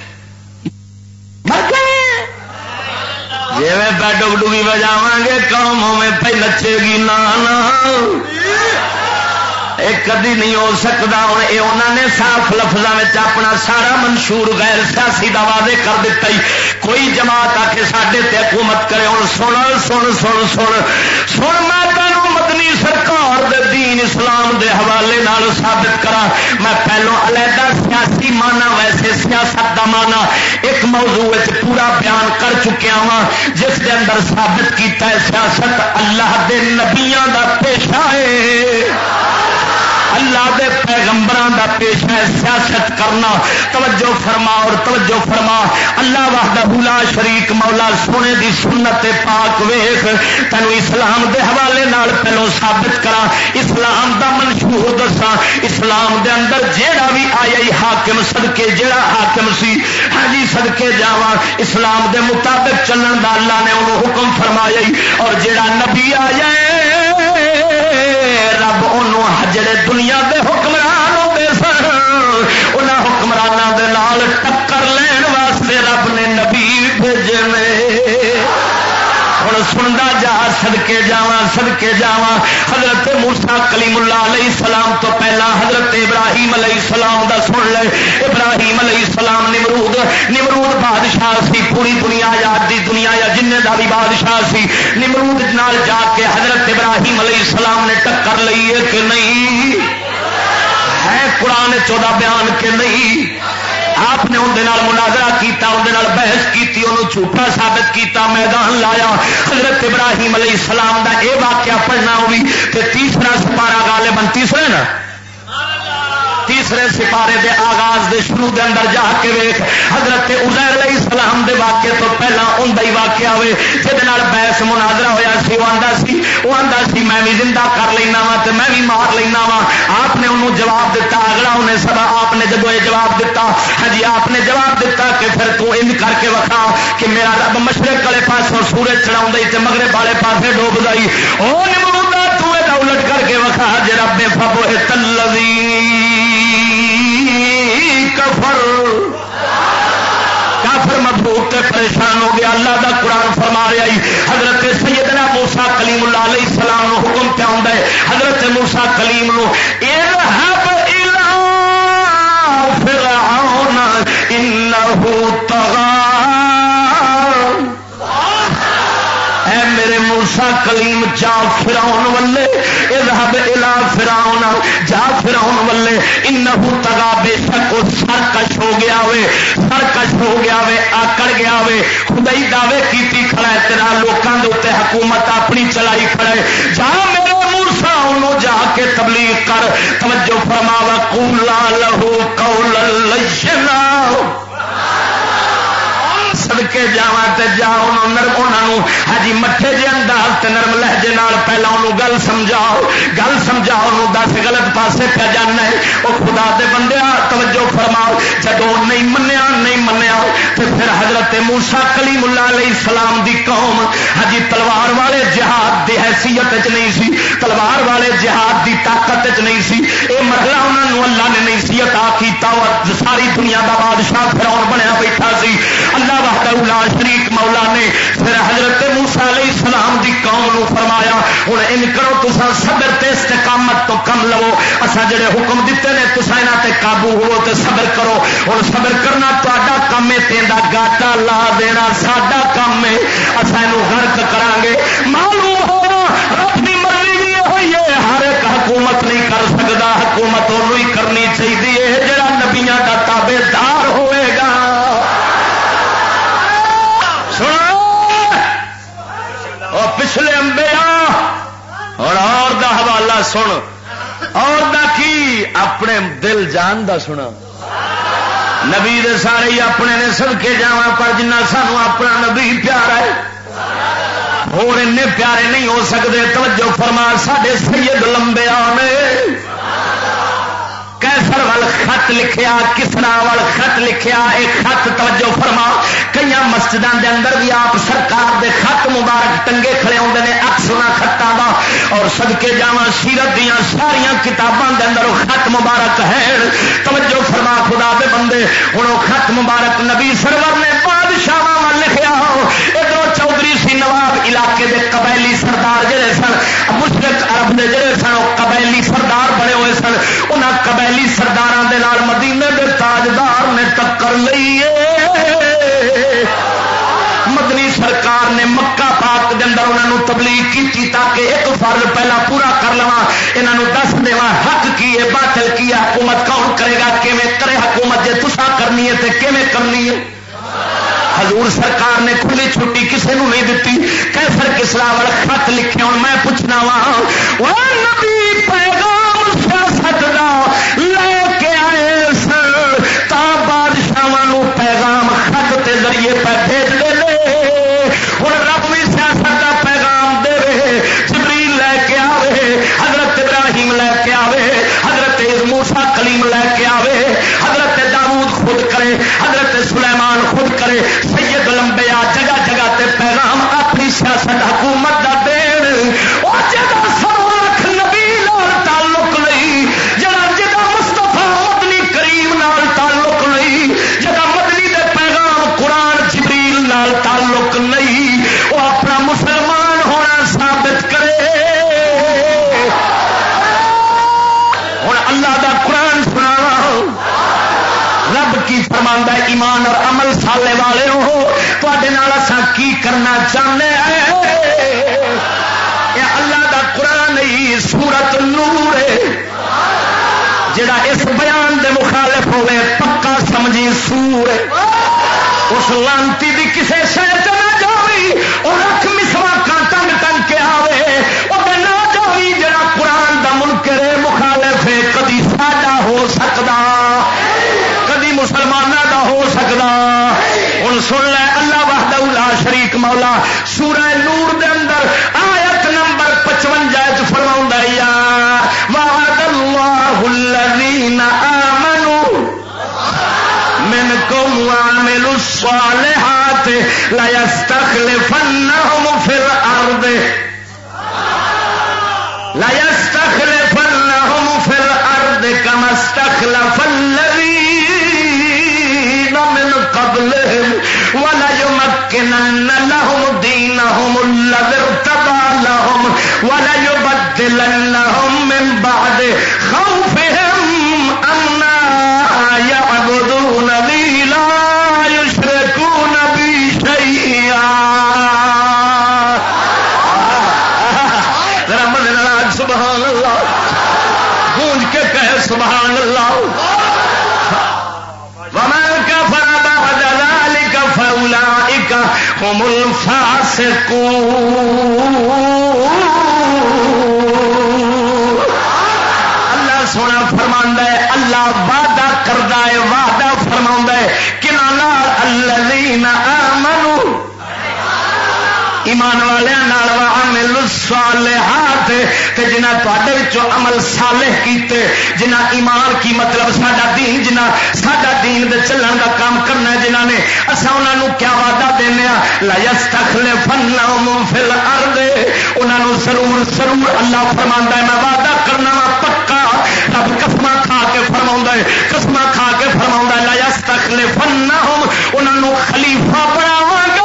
مر گئے جی میں بیڈو ڈوبی بجاواں گے قوموں میں پہ نچے گی نانا ایک کدی نہیں ہو سکتا. ہوں یہ انہوں نے صاف لفظوں میں اپنا سارا منشور غیر سیاسی کا واضح کر دیتا ہی. کوئی جماعت آ کے ساڈے تے حکومت کرے ہوں سن میں تینوں مدنی سرکار دے دین اسلام دے حوالے نال ثابت کرا. میں پہلو علیحدہ سیاسی مانا ویسے سیاست دا مانا ایک موضوع پورا بیان کر چکیا وا جس دے اندر ثابت کیتا ہے سیاست اللہ دے نبیاں دا پیشہ ہے اللہ دے پیغمبراں دا پیش ہے سیاست کرنا. توجہ فرما اور توجہ فرما. اللہ وحدہ لا شریک مولا سونے دی سنت پاک ویخ تینوں اسلام دے حوالے نال پہلو ثابت کرا. اسلام دا منشور دساں. اسلام دے اندر جیڑا بھی آیا حاکم صدقے جیڑا حاکم سی ہاں جی صدقے جاواں اسلام دے مطابق چلن دا اللہ نے انہوں حکم فرمایا. اور جیڑا نبی آیا رب انہوں جڑے دنیا دے حکمران ہوتے سن انہاں حکمرانوں دے نال ٹکر لین واسطے رب نے نبی بھیجنے. ہوں سندا جا صدقے جاواں صدقے جاواں. حضرت موسیٰ کلیم اللہ علیہ السلام تو پہلا حضرت ابراہیم علیہ السلام دا سن لے. ابراہیم علیہ السلام نمرود بادشاہ سی. پوری دنیا یاد دی دنیا یا جن دا بھی بادشاہ سی. نمرود نال جا کے حضرت ابراہیم علیہ السلام نے ٹکر لئی ہے کہ نہیں ہے قرآن 14 بیان کے نہیں. آپ نے اندر مناظرہ کیتا اندر بحث کی انہوں جھوٹا ثابت کیتا میدان لایا. حضرت ابراہیم علیہ السلام دا اے واقعہ پڑھنا ہوئی کہ تیسرا سپارہ غالباً تیسرے سپارے دے آغاز دے شروع دے اندر جا کے ویخ حضرت عزیر علیہ السلام دے واقعے تو پہلا اندر ہی واقعہ ہوئے جہد بحث مناظرہ ہویا سی. وہ آندا سی میں بھی زندہ کر لینا وا تو میں بھی مار لینا وا. آپ نے انہوں جواب دیتا اگلا انہیں سب آپ نے جب یہ جواب دیتا ہاں جی آپ نے جواب دیتا کہ پھر تو ان کر کے وکھا کہ میرا رب مشرق والے پاسوں سورج چڑھاؤں تے مغرب والے پاسے ڈوب گئی. او نمرودا تو یہ الٹ کر کے وکھا جے رب فبہت الذی کافر مبہوت تے پریشان ہو گیا. اللہ دا قرآن فرما رہا ہے حضرت سیدنا موسیٰ کلیم اللہ علیہ السلام حکم پہ آندا ہے حضرت موسیٰ کلیم نو اذهب الى فرعون انه طغى. اے میرے موسیٰ کلیم جا فرعون والے اذهب الى فرعون جا فرعون والے انه طغى بے شک وہ سرکش ہو گیا وے آکڑ گیا وے. خدائی دعوے کیتی کھڑا ہے تیرا لوکاں دے اوتے حکومت اپنی چلائی کھڑا ہے. جا میرے موسیٰ انہوں جا کے تبلیغ کر. توجہ فرما وقول له قولا لینا. سدکے جاواں تے جا انہوں ہاں مٹھے جے انداز تے نرم لہجے نال پہلا انہوں گل سمجھاؤ انہوں دس غلط پاسے پہ جانا ہے. وہ خدا دے بندیا توجہ فرماؤ جدو نہیں منیا تو پھر حضرت موسیٰ کلیم اللہ علیہ السلام دی قوم ہاں تلوار والے جہاد دی حیثیت نہیں سی. تلوار والے جہاد دی طاقت نہیں سی. اے مرحلہ انہوں نے اللہ نے نہیں سی عطا کیتا اور ساری دنیا دا بادشاہ فرعون بنیا بیٹھا سی. اللہ وحدہ لا شریک مولا نے پھر حضرت موسیٰ علیہ السلام دی قوم نو فرمایا ہن ان کرو تساں صبر تے استقامت تو کم لو. اساں جڑے حکم دیتے نے تساں انہاں تے قابو ہو تے صبر کرو. ہن صبر کرنا تہاڈا کم ہے تیندا گاٹا لا دینا ساڈا کم ہے. اساں اینو غرق کران گے. معلوم ہو رب دی مرضی بھی ہوئی ہے. ہر ایک حکومت نہیں کر سکدا. حکومت اونوں ہی کرنی چاہیے جڑا نبیاں دا تابعدار ہوئے گا. پچھلے انبیاء اور دا حوالہ سن اور دا کی اپنے دل جان دا سنا. نبی دے سارے ہی اپنے نے صدقے جاواں پر جنہ سانو اپنا نبی پیارا ہے اور ان پیارے نہیں ہو سکتے. توجہ فرما ساڈے سید لمبیا نے کیسر وال خط لکھیا کسرا وال خط لکھیا. ایک خط توجہ فرما کئی مسجدوں کے اندر بھی آپ سرکار دے خط مبارک ٹنگے کھڑے ہوتے ہیں اکثر خطاں دا اور صدقے جاواں سیرت دیاں ساریاں کتاباں دے اندر خط مبارک ہے. توجہ فرما خدا دے بندے ہن خط مبارک نبی سرور نے بادشاہاں وال لکھیا. ادھر چودھری سی نواب علاقے دے قبائلی سردار جڑے سن مشرق عرب دے جڑے سن قبائلی سردار بنے ہوئے سن. انہاں قبائلی سرداراں دے نال مدینے دے تاجدار نے ٹکر لئی. مدنی سرکار نے مکہ پاک دے اندر انہاں نو تبلیغ کی تاکہ ایک فرض پہلا پورا کر لواں. انہاں نو دس دیواں حق کی ہے باطل کی ہے. حکومت کون کرے گا کیویں کرے حکومت جے تساں کرنی ہے تے کیویں کرنی ہے. حضور سرکار نے کھلی چھٹی کسی نو نہیں دیتی. کیسر کسرا وال خط لکھے. ہوں میں پوچھنا وا نبی پیغام سیاست دا لے کے آئے فرماندا ہے ایمان اور عمل صالح والے ہو تواڈے نال اساں کی کرنا چاہتے ہیں. یہ اللہ دا قرآن نہیں سورۃ النور ہے. جڑا اس بیان دے مخالف ہوئے پکا سمجھی سور ہے. اس لانتی دی کسے شے تے نہ جاوی اور رکھ مسواکاں ٹنگ ٹنگ کے آوے او تے نہ جاوی جڑا قرآن دا منکر مخالف ہے. کدی ساڈا ہو سکدا کدی مسلماناں دا ہو سکدا. ہن سن لے اللہ وحدہ لا شریک مولا سورہ نور دے اندر آیت نمبر 55 فرماوندا ہے یا وعد اللہ الذین آمنوا منکم وعملوا الصالحات لیستخلفنہم فی الارض کما استخلف الذین من قبلہم وَلَيُمَكِّنَنَّ لَهُمْ دِينَهُمُ الَّذِي ارْتَضَىٰ لَهُمْ وَلَيُبَدِّلَنَّهُم مِّن بَعْدِ خَوْفِهِمْ أَمْنًا يَعْبُدُونَنِي لَا يُشْرِكُونَ بِي شَيْئًا. سبحان اللہ گونج کے کہے سبحان اللہ. وَمَن كَفَرَ بَعْدَ ذَلِكَ فَأُولَٰئِكَ هُمُ الْفَاسِقُونَ. اللہ سونا فرماندا ہے اللہ وعدہ کردا ہے وعدہ فرماوندا ہے کناں نال الذین آمنوا ایمان والوں نال وعملوا الصالحات تے جنہاں تواڈے وچوں عمل صالح کیتے جنہاں ایمان کی مطلب ساڈا دین جنہاں ساڈا دین دے چلن دا کام کرنا ہے جنہاں نے اساں انہاں نوں کیا وعدہ دینے ہاں لا یستخلفنہم فی الارض انہاں نوں ضرور اللہ فرماندا ہے میں وعدہ کرنا وا پکا. رب قسماں کھا کے فرماوندا ہے قسماں کھا کے فرماوندا ہے لا یستخلفنہم انہاں نوں خلیفہ بناواں گا.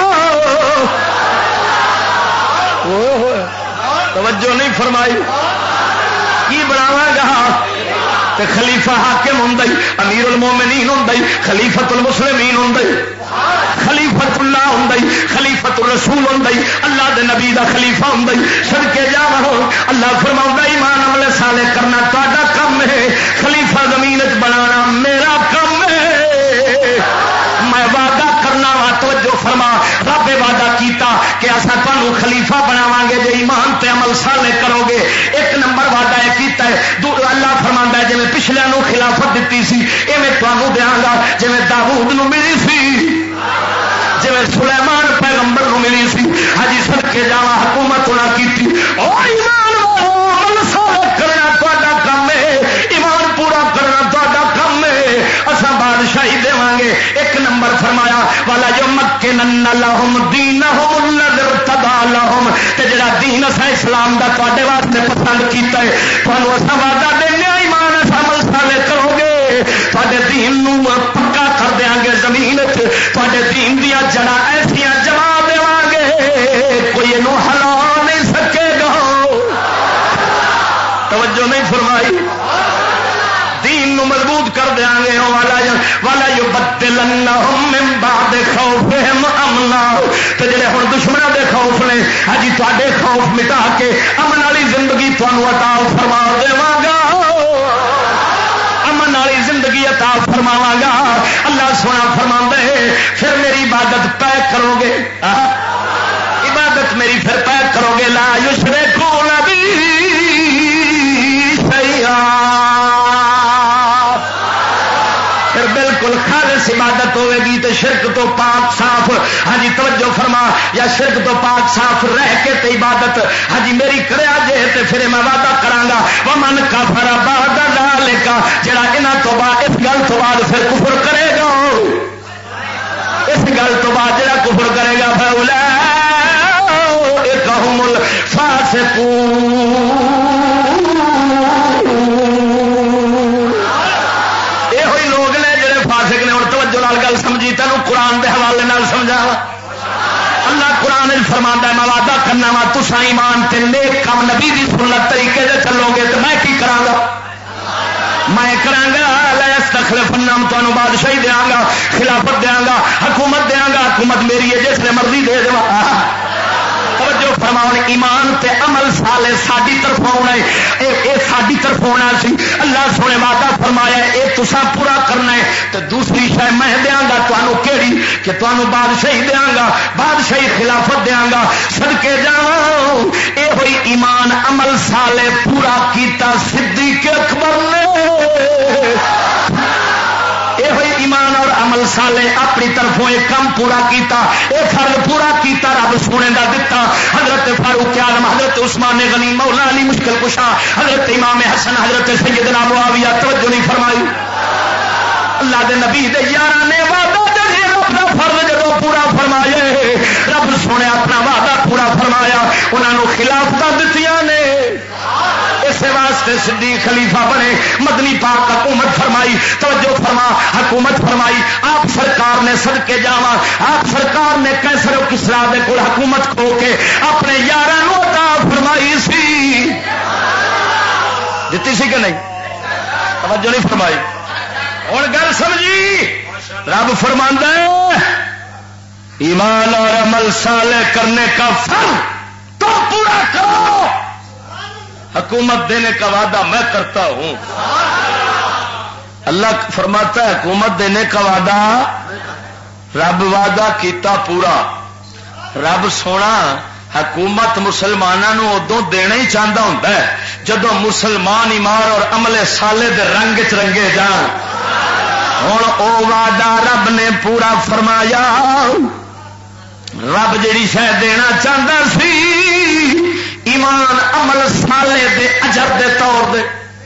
توجہ نہیں فرمائی کی بناواں گا تے خلیفہ حاکم ہوندا امیر المومنین ہوندا خلیفۃ المسلمین ہوندا خلیفۃ اللہ ہوندا خلیفۃ الرسول ہوندا اللہ دے نبی دا خلیفہ ہوندا. صدقے جاواں اللہ فرماوندا ایمان عمل صالح کرنا تہاڈا کم ہے خلیفہ زمین وچ بنانا میرا کم ہے. میں وعدہ کرنا وا توجہ فرما رب وعدہ کیتا کہ اساں تانوں خلیفہ بناواں گے جے ایمان تے عمل صالح کرو گے. ایک نمبر وعدہ ہے کیتا ہے اللہ فرماندا ہے جویں پچھلیاں نوں خلافت دتی سی ایویں تانوں دیاں گا جویں داؤد نوں ملی سی جویں سلیمان پیغمبر نوں ملی سی. حاجی صدقے جاواں حکومت نہ کیتی او ایمان عمل صالح کرنا تہاڈا کم ہے ایمان پورا کرنا تہاڈا کم ہے اساں بادشاہی دیواں گے. ایک نمبر فرمایا والا جو مکنن لہم دینہم الذی ارتضیٰ لہم تے جڑا دین اساں اسلام دا تواڈے واسطے پسند کیتا ہے تانوں اساں وعدہ دینے ایمان عمل صالح کرو گے تواڈے دین نوں پکا کر دیاں گے زمین وچ تواڈے دین دیاں جڑاں ایسیاں جما دیواں گے کوئی اینوں ہلا نہیں سکے گا. توجہ نہیں فرمائی دین نو مضبوط کر دیاں گے والا یبدلنہم من بعد خوفہم امنا تے جڑے ہن دشمناں دے خوف نے ہجی تواڈے خوف مٹا کے امن والی زندگی تانوں عطا فرما دیواں گا امن والی زندگی عطا فرماواں گا. اللہ سونا فرماندا ہے پھر میری عبادت پے کرو گے عبادت میری پھر پے کرو گے لا یشرکون بی شیئا پھر بالکل خالص عبادت ہوے گی تو شرک تو پاک صاف. ہاں جی توجہ فرما یا شرک تو پاک صاف رہ کے تے عبادت ہاں جی میری کریا جے تے پھر میں وعدہ کراں گا ومن کفر بعد ذلک جڑا انہاں تو بعد اس گل تو بعد پھر کفر کرے گا اس گل تو بعد جڑا کفر کرے گا فاولئک هم الفاسقون. گل سمجھی تینوں قرآن دے حوالے نال سمجھاوا. اللہ قرآن فرماندا ہے میں وعدہ کرنا وا تساں ایمان تے نیک کم نبی دی سنت طریقے دے چلو گے تو میں کی کراں گا میں کراں گا لا لَأَسْتَخْلِفَنَّهُمْ تانوں بادشاہی دیاں گا، خلافت دیاں گا، حکومت دیاں گا، حکومت میری ہے جس نے مرضی دے دے. توجہ فرماؤ، ایمان تے عمل صالح ساڈی طرف ہونا ہے، اے ساڈی طرف ہونا سی. اللہ سونے وعدہ فرمایا اے تساں پورا کرنا ہے. تے دوسری شے میں دیاں گا تانوں کیڑی کہ تانوں بادشاہی دیاں گا، بادشاہی خلافت دیاں گا. صدقے جاواں اے ہوئی ایمان عمل صالح پورا کیتا صدیق اکبر نے. یہ ہوئی ایمان اور عمل صالح اپنی طرفوں ایک کم پورا کیتا، ایک فرض پورا کیتا رب سونے دا دتا. حضرت فاروق اعظم، حضرت عثمان غنی، مولا علی مشکل کشا، حضرت امام حسن، حضرت سیدنا معاویہ توجہ نہیں فرمائی. اللہ دے نبی دے یاراں نے وعدہ دے اپنا فرض جدو پورا فرمایا، رب سونے اپنا وعدہ پورا فرمایا، انہاں نو خلافتاں دتیاں نے. اس واسطے صدیق خلیفہ بنے، مدنی پاک حکومت فرمائی. توجہ فرما، حکومت فرمائی. آپ سرکار نے صدقے جاواں، آپ سرکار نے کیسر و کسرا دے کول حکومت کھو کے اپنے یاراں نو عطا فرمائی سی. دتی سی کہ نہیں؟ توجہ نہیں فرمائی. ہن گل سمجھی؟ رب فرماندا ہے ایمان اور عمل صالح کرنے کا فرض تو پورا کرو، حکومت دینے کا وعدہ میں کرتا ہوں. اللہ فرماتا ہے حکومت دینے کا وعدہ رب وعدہ کیتا پورا. رب سونا حکومت مسلمانوں ادو دینا ہی چاہتا ہوں جدو مسلمان ایمان اور عمل صالح دے رنگ چ رنگے جان. ہوں او وعدہ رب نے پورا فرمایا. رب جیڑی شہ دینا چاہتا سی ایمان عمل صالح دے اجر دے طور دے.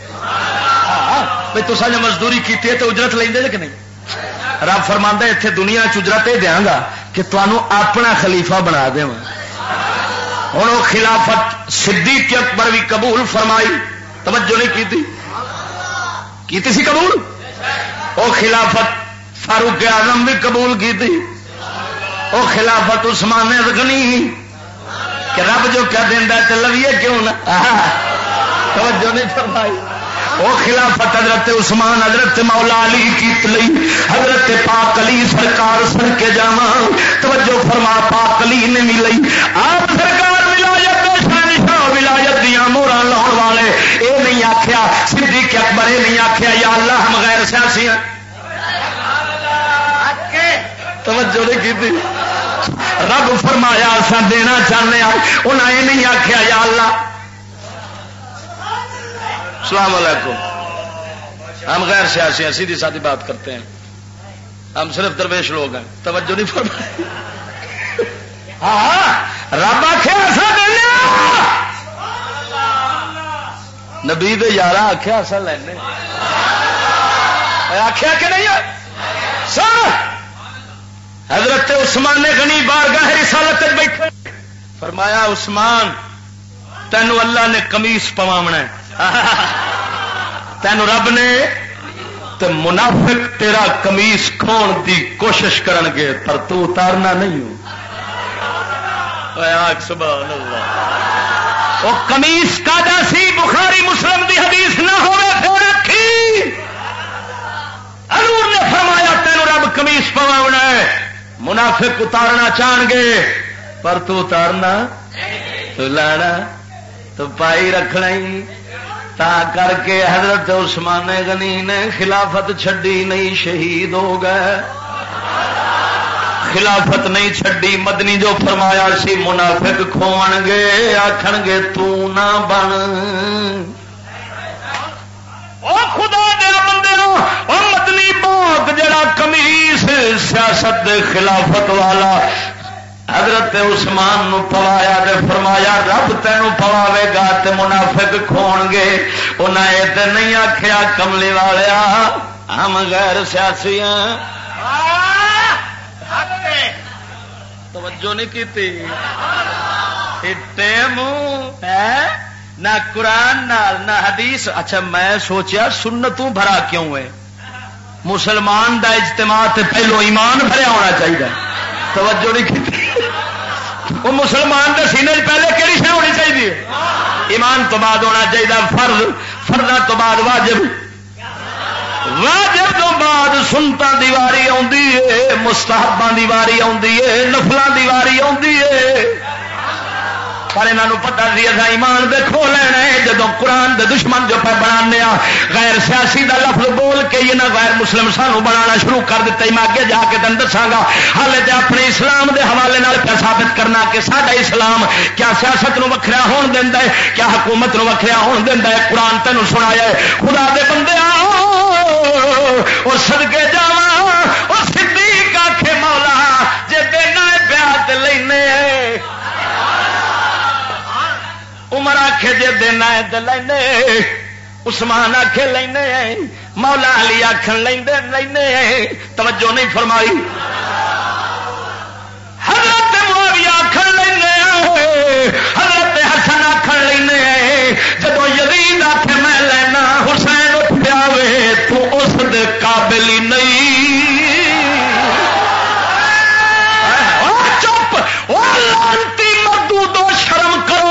بھئی تساں جو مزدوری کیتی ہے تو اجرت لیندے کہ نہیں؟ رب فرماندا ہے ایتھے دنیا اجرت یہ دیاں گا کہ تانوں اپنا خلیفہ بنا دیواں. ہن وہ خلافت صدیق اکبر بھی قبول فرمائی. توجہ نہیں کیتی سی قبول. وہ خلافت فاروق اعظم بھی قبول کیتی. وہ خلافت عثمان غنی کہ رب جو کیا دینا تو لویے کیوں نہ. توجہ نہیں فرمائی. وہ خلافت حضرت عثمان حضرت مولا علی کی لئی، حضرت پاک علی سرکار سن کے جاواں. توجہ فرما پاک علی نے بھی لئی. آپ سرکار ولایت شاہ ولایت دیا موہراں لاؤن والے یہ نہیں آخیا، صدیق اکبر یہ نہیں آخیا یا اللہ ہم غیر سیاسی ہیں. توجہ نہیں کی. رب فرمایا اساں دینا چاہنے انہیں یہ نہیں آخیا یا اللہ. السلام علیکم. ہم غیر سیاسی ہیں، سیدھی سادھی بات کرتے ہیں، ہم صرف درویش لوگ ہیں. توجہ نہیں فرمائی. ہاں رب آخیا ایسا دینا، نبی دے یارہ آخیا ایسا لینے. آخیا کہ نہیں سن. حضرت عثمان نے غنی بارگاہ رسالت بیٹھے فرمایا عثمان تینوں اللہ نے قمیص پواونا ہے، تینوں رب نے تے منافق تیرا قمیص کھون دی کوشش کرن گے پر تو اتارنا نہیں ہو. سبحان اللہ. وہ قمیص کادا سی بخاری مسلم دی حدیث نہ ہوئے پھر رکھی. حضور نے فرمایا تینوں رب قمیص پواونا ہے، منافق اتارنا چاہن گے پر تو اتارنا تو لانا تو پائی رکھنا ہی. تا کر کے حضرت عثمان غنی نے خلافت چھڈی نہیں، شہید ہو گئے. خلافت نہیں چھڈی. مدنی جو فرمایا سی منافق کھون گے آکھن گے تو نہ بن. او خدا دے بندیو، او مدنی پاک جڑا قمیص سیاست دے خلافت والا حضرت عثمان نو پوایا تے فرمایا رب تینوں پواوے گا تے منافق کھون گے. انہیں یہ تے نہیں آخیا کملی والیا ہم غیر سیاسی ہیں. توجہ نہیں کی نہ قرآن نہ حدیث. اچھا میں سوچیا سنتوں بھرا کیوں ہے؟ مسلمان دا اجتماع تے پہلو ایمان بھریا ہونا چاہیے. توجہ نہیں کی. وہ مسلمان کے سینے پہلے کہڑی شے ہونی چاہیے؟ ایمان تو بعد ہونا چاہیے فرض، فرض تو بعد واجب، واجب تو بعد سنتاں دی واری آندی ہے، مستحباں دی واری آندی ہے، نفلاں دی واری آندی ہے۔ پر انہوں پتا سی اصا ایمان دے کھو لینا ہے جدو قرآن دے دشمن جو پہ بنانے غیر سیاسی دا لفظ بول کے یہ نہ غیر مسلم سانو بنانا شروع کر دیتا ہی میں اگے جا کے تین دساگا۔ حالے تے اپنے اسلام دے حوالے نال کیا ثابت کرنا کہ ساڈا اسلام کیا سیاست نو وکھرا ہون دیندا ہے، کیا حکومت نو وکھرا ہون دیندا ہے۔ قرآن تینوں سنایا ہے خدا دے بندے اور صدقے جاواں اور صدیق آکھے مولا جے دینا ہے بیعت لینے عمر آخے جے دینا ہے تو لینے، عثمان آخے لینے، مولا علی آخر لینے، توجہ نہیں فرمائی۔ حضرت معاویہ آخر لینے، حضرت حسن آخر لینے، جدو یزید آخے میں لینا حسین اٹھ پیا وے تو اس دے قابل ہی نہیں۔ چپ وہ لانتی مردودو شرم کرو،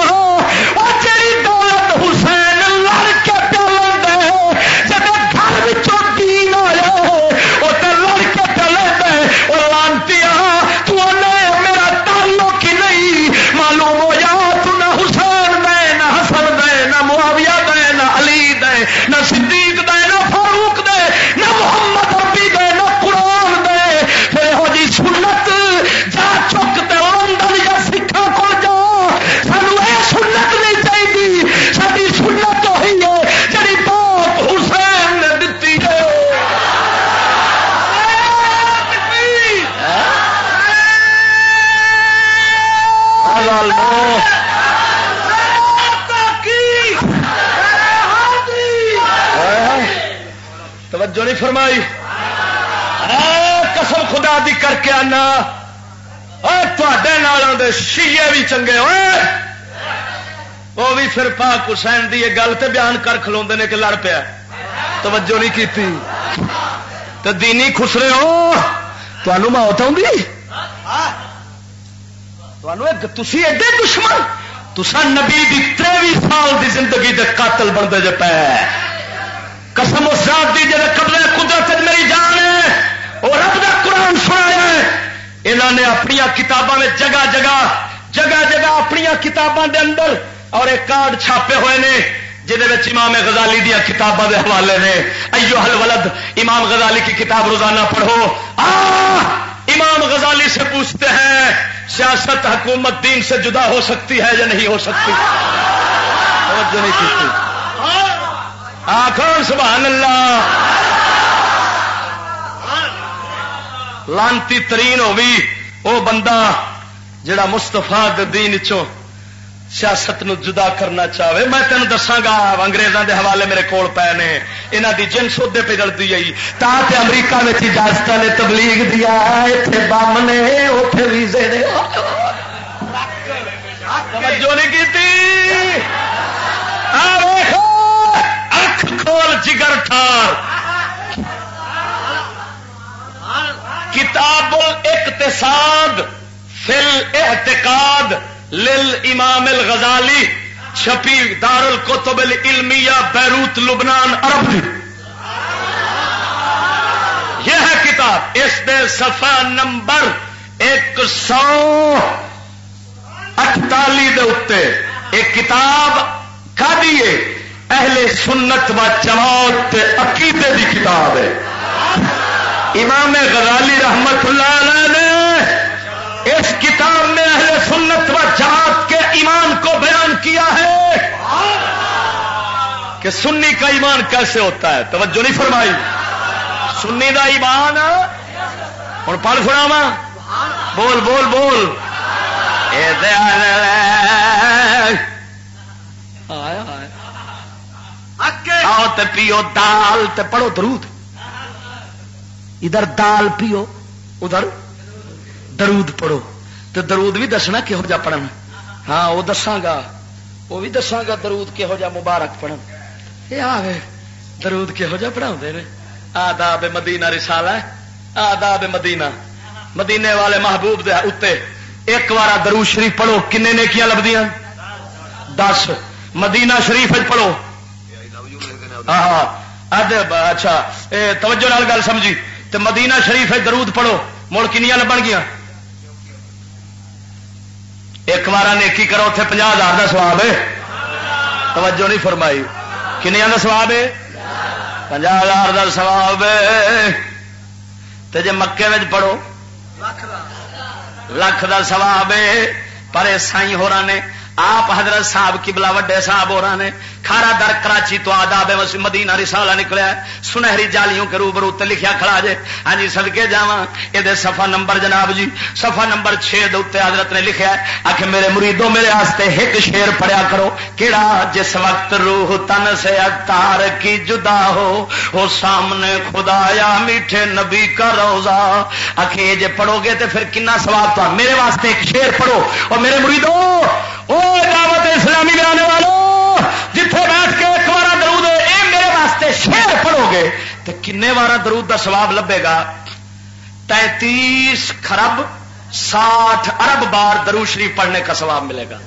توجہ نہیں فرمائی۔ قسم خدا دی کر کے آنا تے نالوں دے شیعے بھی چنگے ہوئے، وہ بھی پھر پاک حسین دی یہ گل تے بیان کر کھلوندے نے کہ لڑ پیا، توجہ نہیں کیتی تو دینی خسرے ہو تمہیں موت آؤں تھی ایڈے دشمن تسا نبی دی 23 سال دی زندگی دے قاتل بنتے جے پے۔ قسم اس ذات دی جے قبضہ قدرت میری جان ہے اور رب دا قرآن سنایا ہے۔ انہوں نے اپنی کتاباں میں جگہ جگہ اپنی کتاباں دے اندر اور ایک کارڈ چھاپے ہوئے نے جہد امام غزالی دیا کتاباں دے حوالے نے۔ ایھا الولد امام غزالی کی کتاب روزانہ پڑھو۔ امام غزالی سے پوچھتے ہیں سیاست حکومت دین سے جدا ہو سکتی ہے یا نہیں ہو سکتی؟ توجہ نہیں کی آخر سبحان اللہ۔ لانتی ترین ہوئی وہ بندہ جڑا مستفا دین چوں سیاست نو جدا کرنا چاہے۔ میں تینوں دساگا انگریزاں دے حوالے میرے کول پے نے، انہاں دی جنس ادے پہ جلدی آئی تاکہ امریکہ میں اجازت نے تبلیغ دیا اتنے بم نے اوتھے ویزے نے۔ توجہ نہیں کیتی؟ اکھ کھول جگر ٹھار کتاب الاقتصاد فی الاعتقاد للامام الغزالی چھپی دار الکتب العلمیہ بیروت لبنان عرب۔ یہ ہے کتاب، اس نے صفحہ نمبر 148 دے اتے ایک کتاب کھا دیے اہل سنت و جماعت عقیدے دی کتاب ہے۔ امام غزالی رحمت اللہ علیہ نے اس کتاب میں اہل سنت و جماعت کے ایمان کو بیان کیا ہے کہ سنی کا ایمان کیسے ہوتا ہے۔ توجہ نہیں فرمائی؟ سنی دا ایمان ہوں پڑھ سناواں، بول بول بول۔ آؤ تے پیو دال تے پڑھو درود، ادھر دال پیو ادھر درود پڑھو۔ تو درود بھی دسنا کہہو جا پڑھن، ہاں وہ دساگا، وہ بھی دساگا درود کہہو جا مبارک پڑھن۔ یہ آوے درود کہہو جا پڑھا نے۔ آداب مدینہ رسالہ ہے، آداب مدینہ، مدینے والے محبوب دے اتے ایک بار درود شریف پڑھو کنے نیکیاں لبدیاں؟ 10۔ مدینہ شریف پڑھو، ہاں اچھا توجہ نال گل سمجھی تے مدینہ شریف ہے درود پڑھو مڑ کنیاں لبن گیا ایک بار نیکی کرو اتنے 50,000 کا سواب ہے توجہ نہیں فرمائی کنیاں کا سواب ہے 50,000 کا سواب ہے تے جے مکے میں پڑھو لکھ دا سواب ہے پر سائی ہو رہا نے آپ حضرت صاحب قبلہ وڈے صاحب ہو رہا نے کھارا در کراچی تو آداب مدینہ رسالہ نکلیا سنہری جالیوں کے روبرو تے لکھیا کھڑا جے ہاں جی صدقے جاواں یہ صفحہ نمبر جناب جی صفحہ نمبر 6 دے اوتے حضرت نے لکھیا ہے کہ میرے مریدوں میرے واسطے ایک شعر پڑھیا کرو کیڑا جس وقت روح تن سے اتار کی جدا ہو سامنے خدایا میٹھے نبی کا روضہ آخے جے پڑھو گے تے پھر کنا ثواب تو میرے واسطے ایک شعر پڑھو اور میرے مریدوں او دعوت اسلامی میں آنے والوں جتھے بیٹھ کے ایک بار درود اے میرے واسطے شعر پڑھو گے تو کنے بار درود دا ثواب لبے گا 33 خرب 60 ارب بار درود شریف پڑھنے کا ثواب ملے گا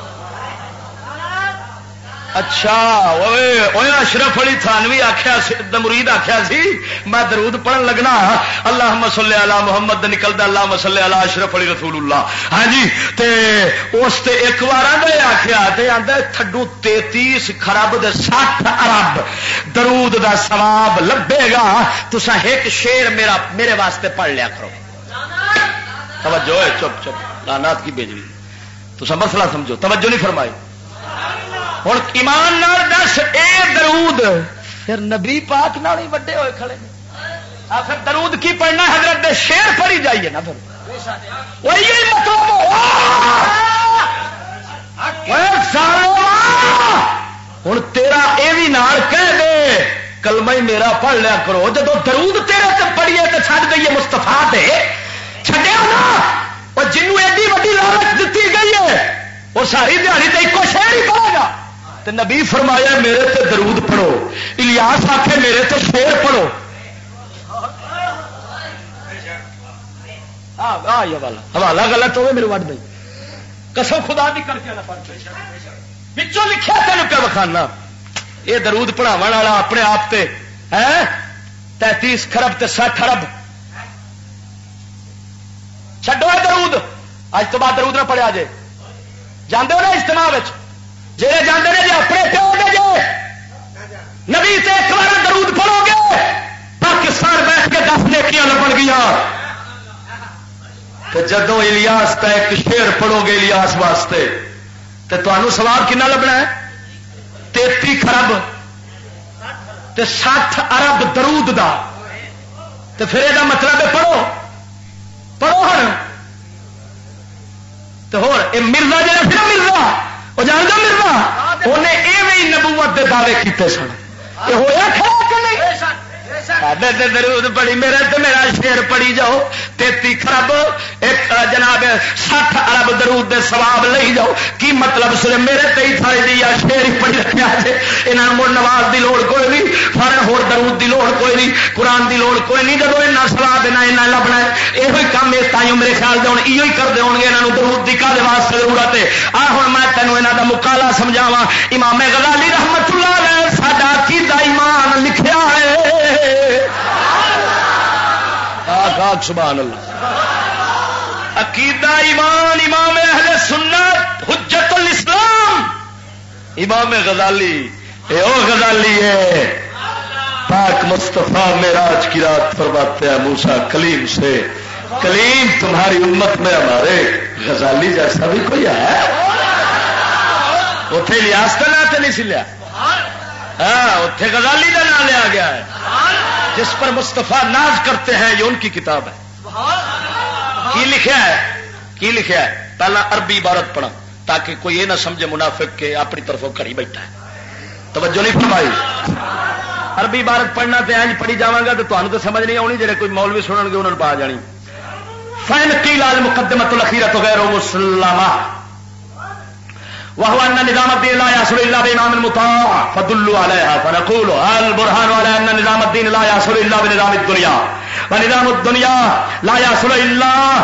اچھا اوے اشرف علی تھانوی آخیا مرید آخیا سی میں درود پڑھن لگنا اللہم صلی علی محمد نکلدا اللہم صلی علی اشرف علی رسول اللہ ہاں جی تے اس تے ایک بار آندا آخیا تے آندا تھڈو 33 خرب دے 60 ارب درود دا ثواب لبے گا تساں ایک شعر میرے واسطے پڑھ لیا کرو توجہ ہے چپ چپ لعنات کی بیجوی تساں مسئلہ سمجھو توجہ نہیں فرمائی ہوں ایمان نال دس اے درود پھر نبی پاک نال ہی وڈے ہوئے کھڑے پھر درود کی پڑھنا حضرت دے شعر پڑھی جائیے نا پھر وہی مطلب ہوں تیرا یہ بھی نال کہہ دے کلمہ ہی میرا پڑھ لیا کرو جدو درود تیرے تے پڑھیے تو چھڈ دئیے مستفا تے چھڈیا نا اور جنوں ایڈی وڈی لعنت دتی گئی ہے وہ ساری دیہڑی تے ایک شعر ہی پڑھے گا تے نبی فرمایا میرے تے درود پڑھو الیاس آکھے میرے تے شعر پڑھو حوالہ غلط ہوئے میرے وڈ دئی قسم خدا دی کر کے پچھوں لکھیا تینوں کیا بخانا یہ درود پڑھاون والا اپنے آپ تے ہے 33 خرب تے 60 ارب چھڈو درود اج تو بعد درود نہ پڑھیا جے جاندے ہو نا اجتماع جی جاندے نے جی اپنے پیو دے جے نبی تے ایک بار درود پڑھو گے پاکستان بیٹھ کے 10 نیکیاں لبن گیا جدو الیاس کا ایک شعر پڑھو گے الیاس واسطے تو تمہیں سواب کنا لبنا ہے 33 خرب تے 60 ارب درود دا تو پھر یہ مطلب ہے پڑھو ہوں تو مرزا جا پھر مرزا وہ جانتا مرزا انہیں ایویں نبوت کے دعوے کیتے سن یہ ہوا کھڑا کہ نہیں درود پڑھی میرے تے میرا شعر پڑھی جاؤ 33 خرب ایک جناب 60 ارب درود دے ثواب لئی جاؤ کی مطلب صرف میرے تے ہی سارے دی یا شعر ہی پڑھی رکھا جے انہاں مڑ نواز دی لوڑ کوئی نہیں سارے ہور درود دی لوڑ کوئی نہیں قرآن دی لوڑ کوئی نہیں جدو اینا ثواب اینا لبنا ہے یہ کام ہے تائیوں میرے خیال دے ہن ایو ہی کردے ہون گے انہاں نوں درود دی کدے واسطے ضرورت ہے آ ہن میں تینوں انہاں دا مقالہ سمجھاواں امام غزالی رحمت اللہ علیہ ساڈا عقیدہ ایمان لکھیا ہے سبحان اللہ عقیدہ ایمان امام اہل سنت حجت الاسلام امام غزالی اے او غزالی ہے پاک مصطفیٰ معراج کی رات فرماتے ہیں موسیٰ کلیم سے کلیم تمہاری امت میں ہمارے غزالی جیسا بھی کوئی ہے اتنے الیاس کا نام تو نہیں سی لیا ہاں اتنے غزالی کا نام لیا گیا ہے جس پر مصطفیٰ ناز کرتے ہیں یہ ان کی کتاب ہے کی لکھا ہے پہلا عربی عبارت پڑھا تاکہ کوئی یہ نہ سمجھے منافق کے اپنی طرفوں کھڑی بیٹھا ہے توجہ نہیں فرمائی عربی عبارت پڑھنا تو اینج پڑھی جاواں گا تو تمہیں تو سمجھ نہیں آنی جڑے کوئی مولوی سنن گے انہوں نے پا جانی فین قیل المقدمۃ الاخیرۃ غیر مسلمہ وهو ان نظام الدين لا يحصل الا بامام المطاع فدلوا عليها فنقول البرهان على ان نظام الدين لا يحصل الا بنظام الدنيا ونظام الدنيا لا يحصل الا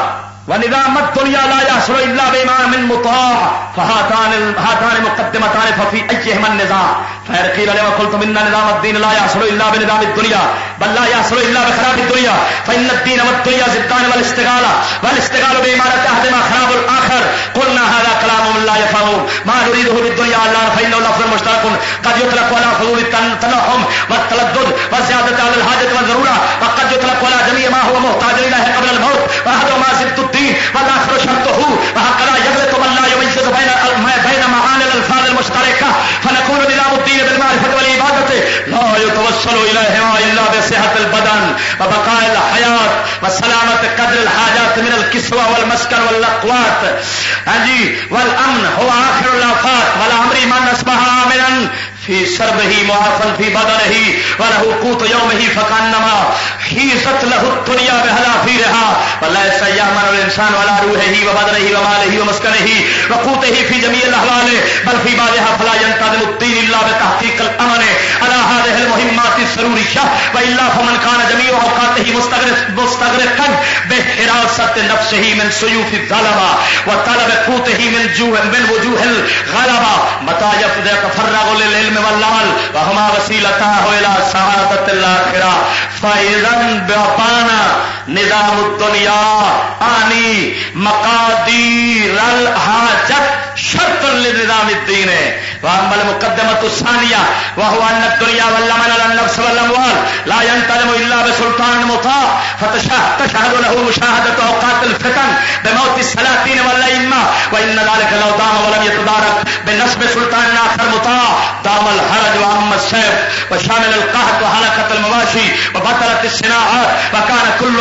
ونظام الدنيا لا يحصل الا بامام مطاع فهاتان مقدمتان ففي ايهما النزاع فإن قيل لما قلتم ان نظام الدين لا يحصل الا بنظام الدنيا بل لا يحصل الا بخراب الدنيا فإن الدين والدنيا ضدان والاستغلال بإمارة احدهما خراب الاخر قلنا هذا كلام لا يفهم ما نريده بالدنيا الله فإنه لفظ مشترك قد يطلق على حضور التنعم والتلذذ والزيادة على الحاجة والضرورة وقد يطلق على جميع ما هو محتاج اليه قبل الموت واحدهما ضد الدين والآخر شرطه وهكذا يغلط من لا يميز بين معاني الألفاظ المشتركة فنكون نظام الدين بالمعرفة والعبادة لا يتوصل إليهما إلا بصحة البدن وبقاء الحياة وسلامة قدر الحاجات من الكسوة والمسكن والأقوات والأمن هو آخر الآفات والأمر من أصبح آمنا في سربه معافا في بدنه وله قوت يومه فكأنما حيزت له الدنيا بحذافيرها وليس يأمن الإنسان ولا روحه وبدنه وماله ومسكنه وقوته في جميع الأحوال بل في بعضها فلا ينتظم الدين إلا بتحقيق الأمن على هذه المهمات الضرورية وإلا فمن كان جميع أوقاته مستغرقا بحراسة نفسه من سيوف الظلمة وطلب قوته من وجوه الغلبة متى يتفرغ للعلم والعمل وهما وسيلتاه الى سعادة الاخرة فاذا بطانا نظام الدنيا آني مقادير الحاجت شرط لنظام الدين واما المقدمة الثانية وهو ان الدنيا والعمل على النفس والاموال لا ينتظم الا بسلطان مطاع فتشهد له مشاهدة اوقات الفتن بموت السلاطين والائمة وان ذلك لو دام ولم يتدارك بنصب سلطان اخر مطاع دام الحرج واما السيف وشامل القحط وهلكة المواشي وبطلت الصناعات وكان كل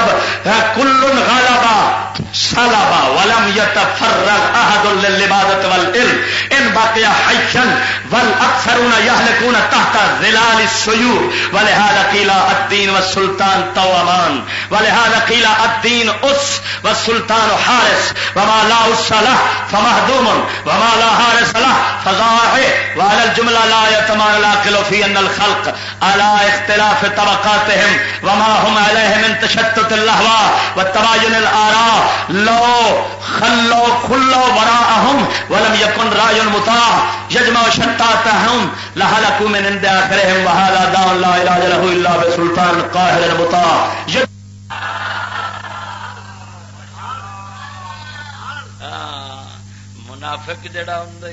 غلب سلب ولم يتفرغ احد للعبادة والعلم ان بقي حيا والاكثرون يهلكون تحت ظلال السيوف ولهذا قيل الدين والسلطان توأمان ولهذا قيل الدين أس والسلطان حارس وما لا أس له فمهدوم وما لا حارس له فضائع وعلى الجملة لا يتمان العاقل في أن الخلق على اختلاف طبقاتهم وما هم عليه من تشتت الأهواء والتباين الآراء لو خلوا وراءهم ولم يكن رأي مطاع يجمع شتاتهم لهلكوا من عند آخرهم وهذا داء لا علاج له إلا بسلطان قاهر مطاع. منافق جڑا ہوں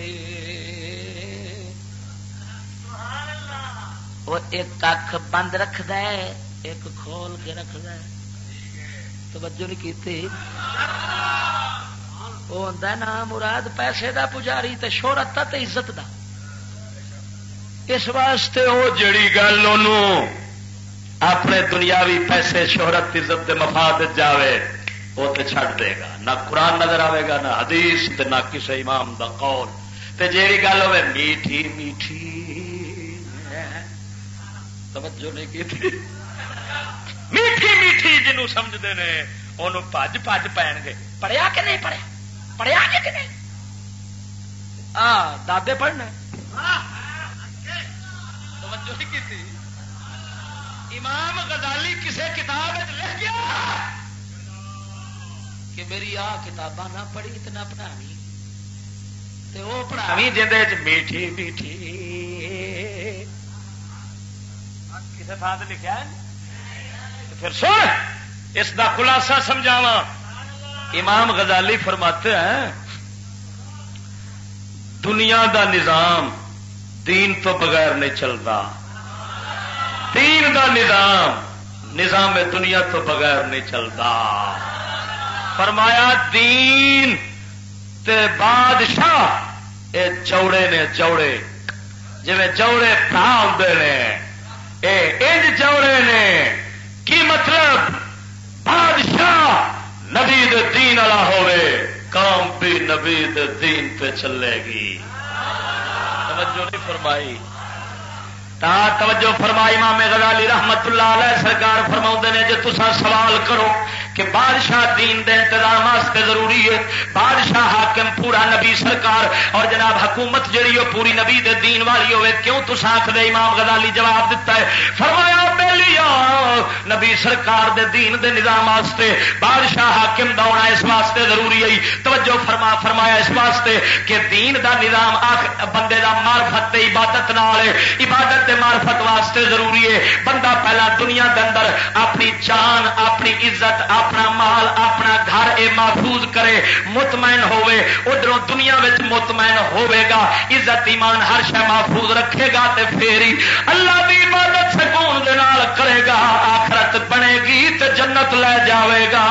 وہ ایک اکھ بند رکھدا ہے ایک کھول کے رکھدا ہے. توجہ نہیں کیتی؟ وہ ہوندا نا مراد پیسے دا پجاری تے شہرت دا تے عزت دا. اس واسطے وہ جڑی گل انہوں اپنے دنیاوی پیسے شہرت عزت دے مفاد جاوے وہ تے چھڑ دے گا. نہ قرآن نظر آئے گا نہ حدیث تے نہ کسی امام دا قول. تے جیڑی گل ہوے میٹھی میٹھی توجہ نہیں کی تھی میٹھی میٹھی جنوں سمجھتے ہیں انہوں پج پج پین گے. پڑھیا کہ نہیں پڑھیا پڑھیا کہ نہیں دادے پڑھنا توجہ نہیں کی تھی. امام غزالی کسے کتاب لکھ گیا کہ میری آ کتاباں نہ پڑھی تو نہ پڑھاوی تے وہ پڑھاوی جندے وچ میٹھی میٹھی کسے تھاں تے لکھیا ہے. پھر سن اس دا خلاصہ سمجھاواں. امام غزالی فرماتے ہیں دنیا دا نظام دین تو بغیر نہیں چلتا. دین دا نظام دنیا تو بغیر نہیں چلتا. فرمایا دین تے بادشاہ اے جوڑے نے جوڑے جی جوڑے برا ہوندے نے اے انج جوڑے نے. کی مطلب بادشاہ نبی دے دین والا ہوئے قوم بھی نبی دے دین پہ چلے گی. توجہ نہیں فرمائی تا توجہ فرمائی. امام غزالی رحمت اللہ علیہ سرکار فرماؤں نے جے تسا سوال کرو کہ بادشاہ دین دے انتظام واسطے ضروری ہے. بادشاہ حاکم پورا نبی سرکار اور جناب حکومت جڑی ہو پوری نبی دے دین والی ہوئے. کیوں تو آخ دے امام غزالی جواب دیتا ہے فرمایا بیلیا نبی سرکار دے دین دے نظام واسطے بادشاہ حاکم دا ہونا اس واسطے ضروری ہے. توجہ فرمایا اس واسطے کہ دین دا نظام بندے دا معرفت تے عبادت نال عبادت تے معرفت واسطے ضروری ہے. بندہ پہلا دنیا دے اندر اپنی جان اپنی عزت اپنا مال اپنا گھر اے محفوظ کرے مطمئن ہوئے ادھروں دنیا وچ مطمئن ہوئے گا عزت ایمان ہر شے محفوظ رکھے گا تے پھر ہی اللہ دی عبادت سکون دے نال کرے گا آخرت بنے گی تے جنت لے جاوے گا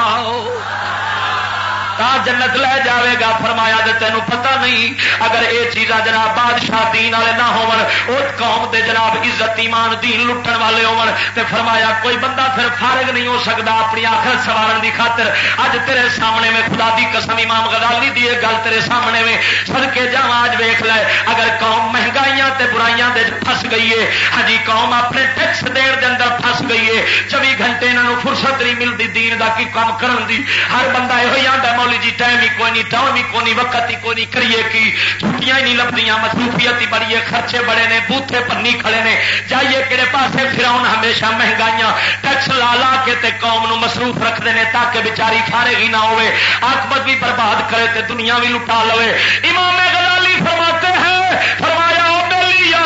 جنت لے جاوے گا. فرمایا تے تینوں پتہ نہیں اگر یہ چیزاں جناب بادشاہ دین والے نہ ہون اس قوم دے جناب عزت ایمان دین لٹن والے ہون تے فرمایا کوئی بندہ پھر فارغ نہیں ہو سکتا اپنی آخرت سوارن دی خاطر. اج تیرے سامنے میں خدا دی قسم امام غزالی دی گل تیرے سامنے میں صدقے جاواں اج ویکھ لے اگر قوم مہنگائیاں تے برائیاں دے پھس گئی ہے ہاں جی قوم اپنے ٹیکس دین دے اندر پھس گئی ہے 24 گھنٹے انہاں نوں فرصت نہیں ملتی دین دا کی کام کرن دی. ہر بندہ یہ آندا جی ٹائم ہی کوئی نہیں ٹائم ہی کوئی نہیں وقت ہی کوئی نہیں کریے کی چھٹیاں ہی نہیں لبدیاں مصروفیت ہی بڑی ہے خرچے بڑے نے بوتھے پنی کھڑے نے جائیے کہڑے پاسے پھراؤن ہمیشہ مہنگائیاں ٹیکس لا لا کے تے قوم نو مصروف رکھتے ہیں تاکہ بیچاری فارغ ہی نہ ہوئے عاقبت بھی برباد کرے تے دنیا بھی لٹا لوے. امام غزالی فرماتے ہیں فرمایا او بیلیا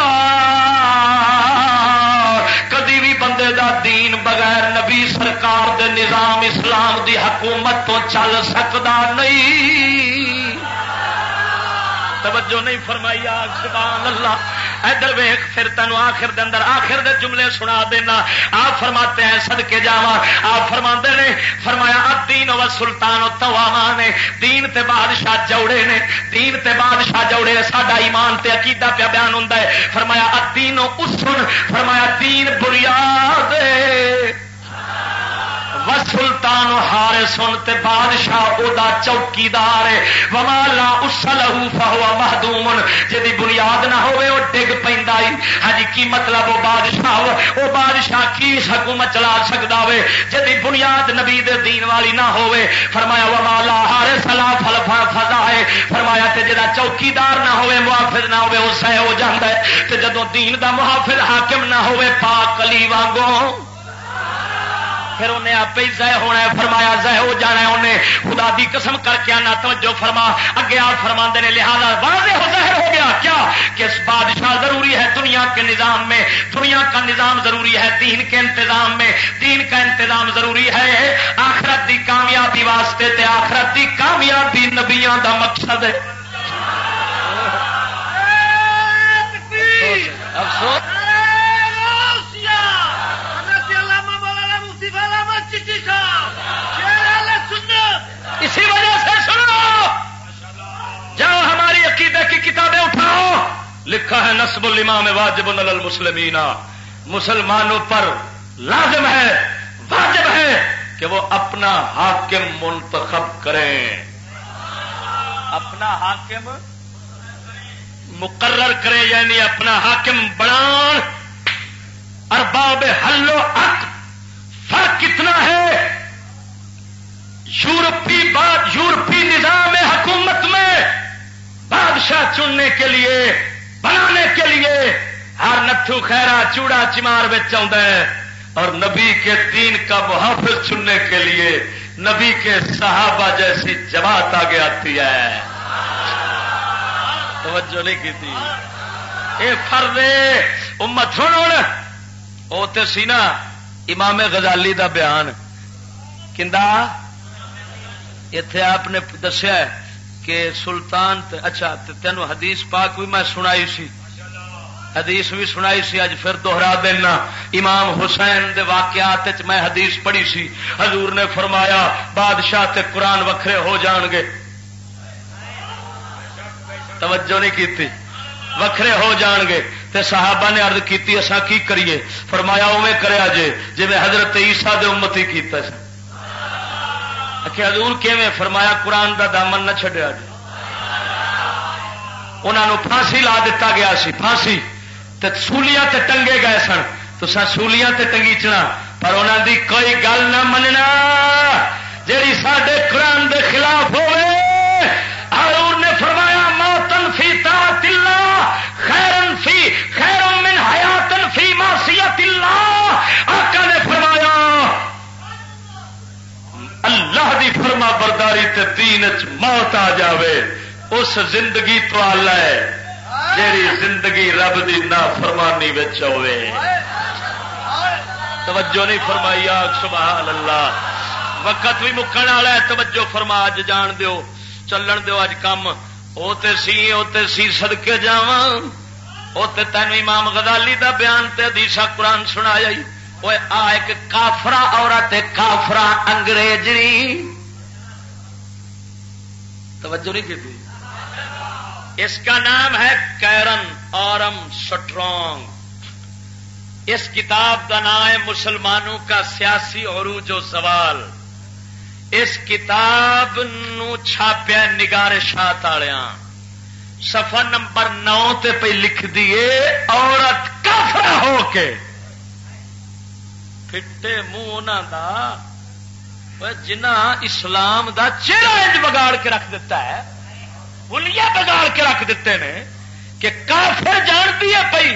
کدی بھی بندے دا دین بغیر نبی سرکار دے نظام اسلام دی حکومت تو چل سکتا نہیں. توجہ نہیں فرمائی سبحان اللہ. ادھر ویخ پھر تینوں آخر دے اندر آخر دے جملے سنا دینا. آپ فرماتے ہیں صدقے جاواں آپ فرماندے نے فرمایا الدین و سلطان و توامان نے دین تے بادشاہ جوڑے نے دین تے بادشاہ جوڑے ساڈا ایمان تے عقیدہ پہ بیان ہوندا ہے. فرمایا الدین و اسن فرمایا دین بنیاد و سلطان حارسن تے بادشاہ او دا چوکیدار ہے. وما لا اصلہ فہو مہدوم جدی بنیاد نہ ہوئے وہ ڈگ پیندا ہے. ہاں جی کی مطلب وہ بادشاہ کی حکومت چلا سکدا ہوے جدی بنیاد نبی دے دین والی نہ ہوئے. فرمایا وما لا حارس لا فضا ہے فرمایا تے جدا چوکیدار نہ ہوئے محافظ نہ ہوئے وہ سہ ہو جاندا ہے. تے جدوں دین دا محافظ حاکم نہ ہوئے پاک علی وانگوں پھر انہیں آپ ہی ضائع ہونا ہے. فرمایا ضائع ہو جانا ہے انہیں خدا دی قسم کر کے آنا. توجہ فرما اگے آپ فرماندے نے لہذا واضح ہو ظاہر ہو گیا کیا کہ بادشاہ ضروری ہے دنیا کے نظام میں دنیا کا نظام ضروری ہے دین کے انتظام میں دین کا انتظام ضروری ہے آخرت دی کامیابی واسطے تے آخرت دی کامیابی نبیاں دا مقصد ہے. افسوس اسی وجہ سے سنو جاؤ ہماری عقیدے کی کتابیں اٹھاؤ لکھا ہے نصب الامام واجب علی المسلمین مسلمانوں پر لازم ہے واجب ہے کہ وہ اپنا حاکم منتخب کریں اپنا حاکم مقرر کریں یعنی اپنا حاکم بنان. ارباب حل و عقد فرق کتنا ہے یورپی نظام حکومت میں بادشاہ چننے کے لیے بنانے کے لیے ہر نتھو خیرا چوڑا چمار بچ آتا ہے اور نبی کے دین کا محافظ چننے کے لیے نبی کے صحابہ جیسی جماعت آگے آتی ہے. توجہ نہیں کی تھی اے فرض امت سنو وہ تو سی نا امام غزالی دا بیان کندا اتے آپ نے دسیا کہ سلطان اچھا تینوں حدیث پاک بھی میں سنائی سی حدیث بھی سنائی سی اج پھر دوہرا دینا. امام حسین دے واقعات میں حدیث پڑھی سی حضور نے فرمایا بادشاہ تے قرآن وکھرے ہو جان گے. توجہ نہیں کی وکھرے ہو جان گے تے صحابہ نے عرض کیتی اساں کی کریے فرمایا اوویں کریا جے جویں حضرت عیسیٰ دے امتی کیتا سی. کہ حضور کیویں فرمایا قرآن دا دامن نہ چھڈیا جے انہاں نوں پھانسی لا دتا گیا سی پھانسی تے سولیاں تے ٹنگے گئے سن تو سولیاں تے ٹنگیچنا پر انہاں دی کوئی گل نہ مننا جیڑی ساڈے قرآن دے خلاف ہوئے ہارون نے فرمایا موتن فی طاعت اللہ خیر من حیاتن فی معصیت اللہ آقا نے فرمایا اللہ دی فرما برداری تے دین وچ موت آ جاوے اس زندگی تو آلہ ہے جیڑی زندگی رب دی نافرمانی وچ ہوے توجہ نہیں فرمائی آگ سبحان اللہ وقت بھی مکن والا ہے توجہ فرما اج جان دیو چلن دیو اج کم او تے سی صدقے جاواں او تے تینوں امام غزالی دا بیان تے حدیث قرآن سنایا ہی اوے آ ایک کافرہ عورت کافرہ انگریزنی توجہ نہیں کی اس کا نام ہے کیرن آرم سٹرانگ اس کتاب کا نام ہے مسلمانوں کا سیاسی عروج و زوال اس کتاب نو چھاپیا نگارشات والےاں صفحہ نمبر 9 تے پہ لکھ دیے عورت کافرہ ہو کے پھٹے منہ انہاں دا جنہ اسلام دا چہرہ انج بگاڑ کے رکھ دیتا ہے بلیا بگاڑ کے رکھ دیتے ہیں کہ کافر جانتی ہے پئی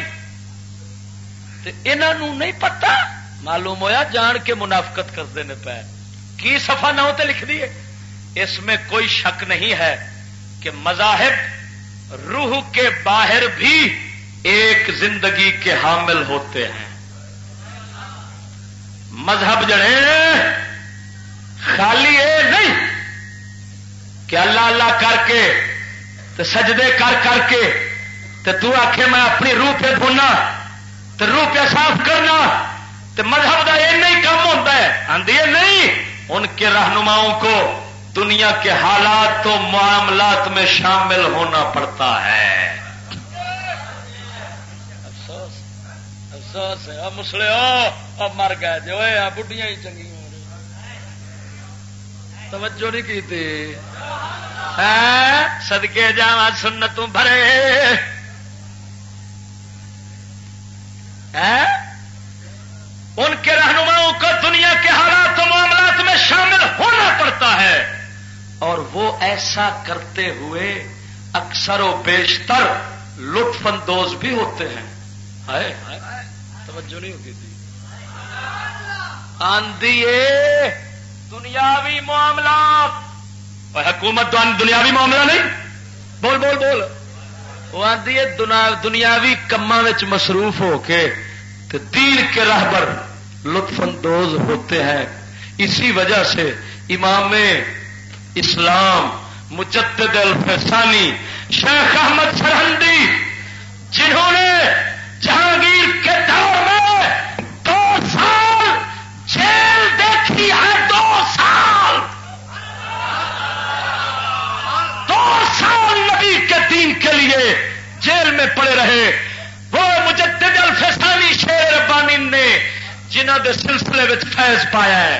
انہوں نہیں پتا معلوم ہویا جان کے منافقت کرتے ہیں پہ کی صفحہ 9 تے لکھ دیے اس میں کوئی شک نہیں ہے کہ مذاہب روح کے باہر بھی ایک زندگی کے حامل ہوتے ہیں مذہب جڑے خالی یہ نہیں کہ اللہ اللہ کر کے تے سجدے کر کے تے تو آکھے میں اپنی روح پہ دھونا تے روح پہ صاف کرنا تے مذہب کا یہ نہیں کام ہوتا ہے آندھی نہیں ان کے رہنماؤں کو دنیا کے حالات تو معاملات میں شامل ہونا پڑتا ہے افسوس ہے مسلے ہو مر گئے جو بڑھیاں ہی چنگی ہو رہی توجہ نہیں کی تھی صدقے جاواں سنتوں بھرے ان کے رہنماؤں کو دنیا کے حالات و معاملات میں شامل ہونا پڑتا ہے اور وہ ایسا کرتے ہوئے اکثر و بیشتر لطف اندوز بھی ہوتے ہیں توجہ نہیں ہوتی تھی آندھی دنیاوی معاملات حکومت تو دنیاوی معاملہ نہیں بول بول بول وہ آدھی ہے دنیاوی کما مصروف ہو کے تو دین کے راہبر لطف اندوز ہوتے ہیں اسی وجہ سے امام اسلام مجدد الفسانی شیخ احمد سرہندی جنہوں نے جہانگیر کے دور میں 2 سال جیل دیکھی ہے 2 سال نبی کے دین کے لیے جیل میں پڑے رہے وہ مجدد الفسانی شیر ربانی نے جنہ دے سلسلے میں فیض پایا ہے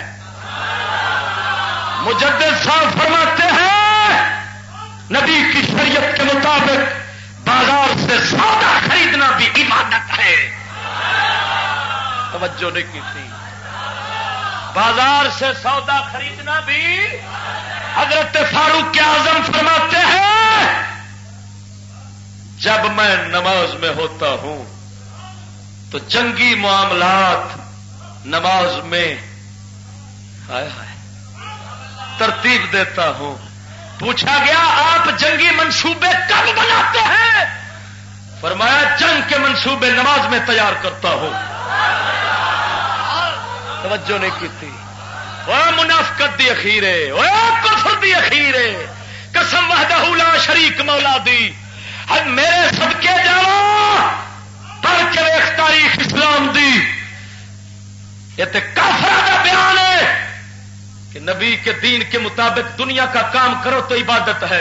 مجدد صاحب فرماتے ہیں نبی کی شریعت کے مطابق بازار سے سودا خریدنا بھی عبادت ہے توجہ نہیں کی تھی بازار سے سودا خریدنا بھی حضرت فاروق اعظم فرماتے ہیں جب میں نماز میں ہوتا ہوں تو جنگی معاملات نماز میں ترتیب دیتا ہوں پوچھا گیا آپ جنگی منصوبے کب بناتے ہیں فرمایا جنگ کے منصوبے نماز میں تیار کرتا ہوں توجہ نہیں کی تھی وہ منافقت دی اخیرے وہ کفر دی اخیرے قسم وحدہ لا شریک مولا دی ہم میرے صدقے جاؤ پڑھ کے ایک تاریخ اسلام دی یہ تے کافرہ کا بیان ہے کہ نبی کے دین کے مطابق دنیا کا کام کرو تو عبادت ہے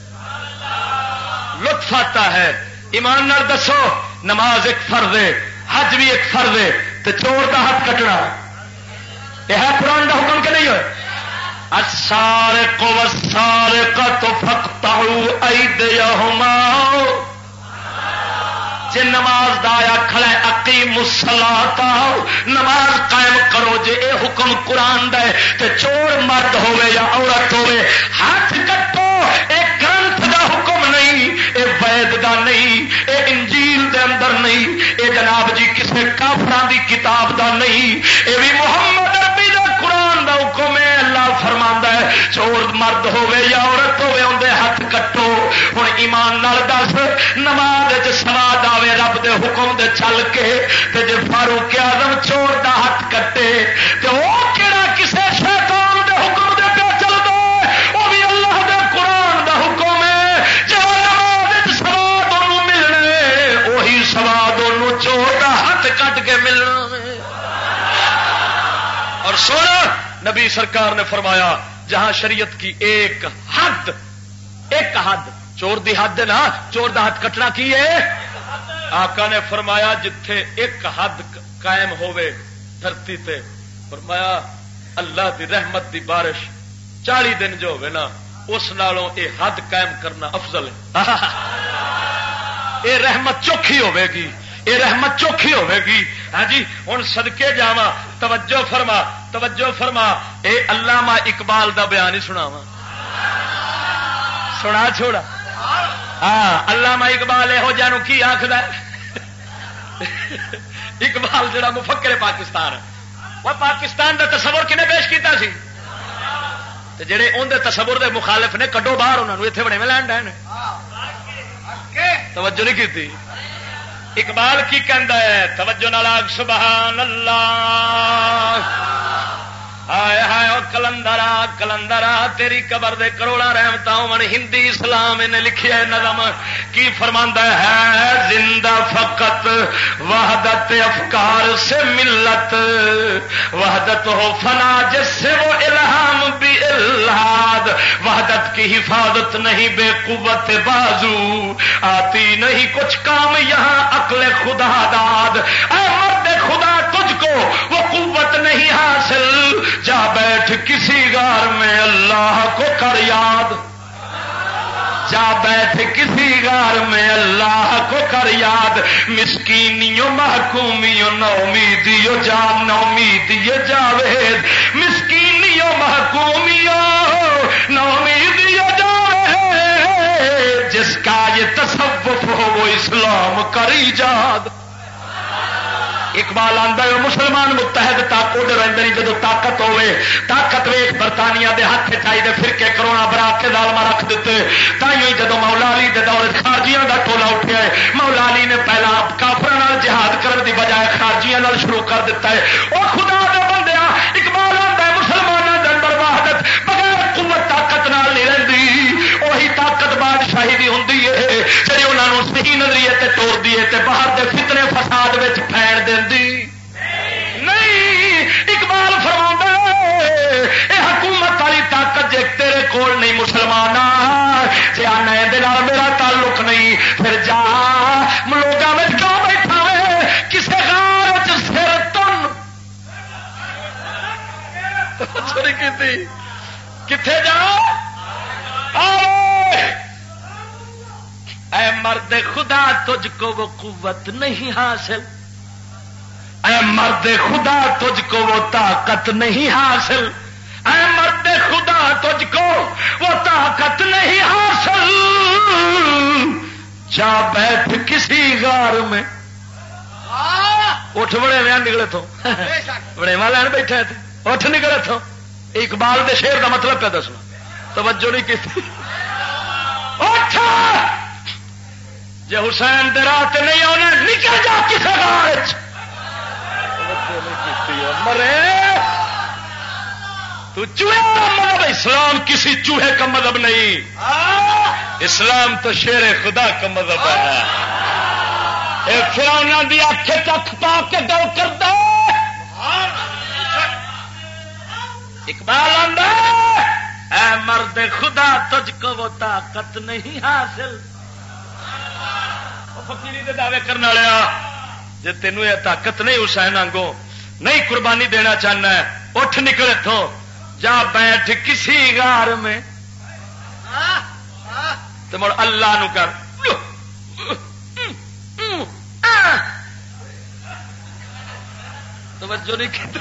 لطف آتا ہے ایمان نال دسو نماز ایک فرض ہے حج بھی ایک فرض ہے تو چور کا ہاتھ کٹنا یہ ہے قرآن کا حکم کہ نہیں ہے السارق والسارقۃ فاقطعوا ایدیہما جے نماز دا آیا کھڑا ہے اقیم الصلاۃ نماز قائم کرو جے اے حکم قرآن دا ہے تے چور مرد ہوے یا عورت ہوے ہاتھ کٹو اے گرنتھ دا حکم نہیں اے وید دا نہیں اے انجیل دے اندر نہیں اے جناب جی کسے کافراں دی کتاب دا نہیں اے بھی محمد عربی دا قرآن دا حکم ہے اللہ فرماندا ہے چور مرد ہوے یا عورت ہوے اون دے ہاتھ کٹو ہن ایمان نال دس نماز وچ ثواب آوے رب دے حکم دے چل کے تے جے فاروق اعظم چور دا ہاتھ کٹے تے او کیڑا کسے شیطان دے حکم دے پہ چل دے او بھی اللہ دے قرآن دا حکم ہے جے نماز وچ ثواب اونوں ملنے وہی ثواب اونوں چور دا ہاتھ کٹ کے ملنا ہے اور سن نبی سرکار نے فرمایا جہاں شریعت کی ایک حد چور دی حد ہے نا چور دا حد کٹنا کی ہے آقا نے فرمایا جتھے ایک حد قائم ہوئے دھرتی تے فرمایا اللہ دی رحمت دی بارش 40 دن جو ہوئے نا اس نالوں اے حد قائم کرنا افضل ہے اے رحمت چوکھی ہوئے گی اے رحمت چوکھی ہوئے گی ہاں جی ہن صدقے جاواں توجہ فرما اے علامہ اقبال دا بیان ہی سناواں سنا چھوڑا ہاں علامہ اقبال یہو جہاں کی آخر اقبال جڑا مفکر پاکستان وہ پاکستان دا تصور کنے پیش کیتا سی تے جڑے اون دے تصور دے مخالف نے کڈو باہر انہاں نوں ایتھے بڑے میں لینڈ ہیں توجہ نہیں کیتی اقبال کی کہندا ہے توجہ نال سبحان اللہ ہائے ہائے او کلندرا تیری قبر دے کروڑا رحمتاں ہون ہندی اسلام نے لکھیا ہے نظم کی فرماندا ہے زندہ فقط وحدت افکار سے ملت وحدت ہو فنا جس سے وہ الہام بھی الہاد وحدت کی حفاظت نہیں بے قوت بازو آتی نہیں کچھ کام یہاں عقل خدا داد اے مرد خدا تجھ کو وہ قوت نہیں حاصل جا بیٹھ کسی غار میں اللہ کو کر یاد جا بیٹھ کسی غار میں اللہ کو کر یاد مسکینیوں محکومیوں نومیدیوں جان نومیدیوں جاوید مسکینیوں محکومیوں نومیدیوں جاوید جس کا یہ تصوف ہو وہ اسلام کر ایجاد اقبال آندا ہے مسلمان متحد طاقت رہندے نہیں جدوں طاقت ہوے طاقت ویکھ برطانیہ دے ہاتھ چاہیے پھر کے کرونا برا کے ظالما رکھ دیتے تائیں جدوں مولا علی دے دور خارجیاں دا ٹولا اٹھیا ہے مولا علی نے پہلا کافراں نال جہاد کرن دی بجائے خارجیاں نال شروع کر دیتا ہے او خدا دے بندیاں اقبال آندا ہے مسلماناں دے اندر وحدت بغیر قوت طاقت نال نہیں رہندی وہی طاقت بادشاہی دی ہوندی ہے جڑی انہاں نوں صحیح نظریے تے توڑ دیے تے باہر دے فتنے فساد وچ پھیل دیندی نہیں اقبال فرماوندا اے حکومت والی طاقت جے تیرے کول نہیں مسلمان جے آنا دے نال میرا تعلق نہیں پھر جا لوگاں وچ کیوں بیٹھا ہوئے کسے غار وچ سر تن چوری کیتی کتھے جا اے مرد خدا تجھ کو وہ قوت نہیں حاصل اے مرد خدا تجھ کو وہ طاقت نہیں حاصل اے مرد خدا تجھ کو وہ طاقت نہیں حاصل جا بیٹھ کسی غار میں اٹھ بڑے میں نکلے تو بڑے ماں لین بیٹھے تھے اٹھ نکلے تھو اقبال دے شعر دا مطلب پہ دسنا توجہ نہیں کی اٹھ جے حسین دے راہ تے نہیں آنا نکل جا کسی غار مرے تو چوہے کا مطلب اسلام کسی چوہے کا مذہب نہیں اسلام تو شیر خدا کا مذہب ہے فرعون دی آنکھیں تک پا کے گل کر دے اقبال آندا اے مرد خدا تجھ کو وہ طاقت نہیں حاصل فقیری دے دعوے کرنے والا جے تینوں یہ طاقت نہیں حسین آنگو نہیں قربانی دینا چاہنا ہے اٹھ نکلے تو جا بیٹھ کسی غار میں تو مڑ اللہ نو کر توجہ نہیں کی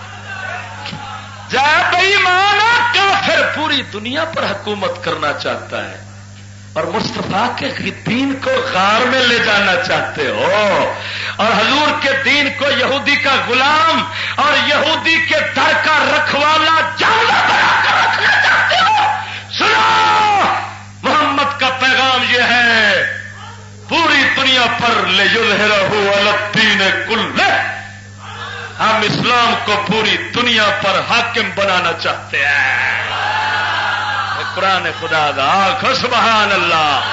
جا بے ایمان کافر پوری دنیا پر حکومت کرنا چاہتا ہے اور مصطفیٰ کے دین کو غار میں لے جانا چاہتے ہو اور حضور کے دین کو یہودی کا غلام اور یہودی کے در کا رکھوالا جانور بنا کر رکھنا چاہتے ہو. سنو محمد کا پیغام یہ ہے پوری دنیا پر لیظہرہ علی الدین کلہ. ہم اسلام کو پوری دنیا پر حاکم بنانا چاہتے ہیں. قرآن خدا دا آخو سبحان اللہ.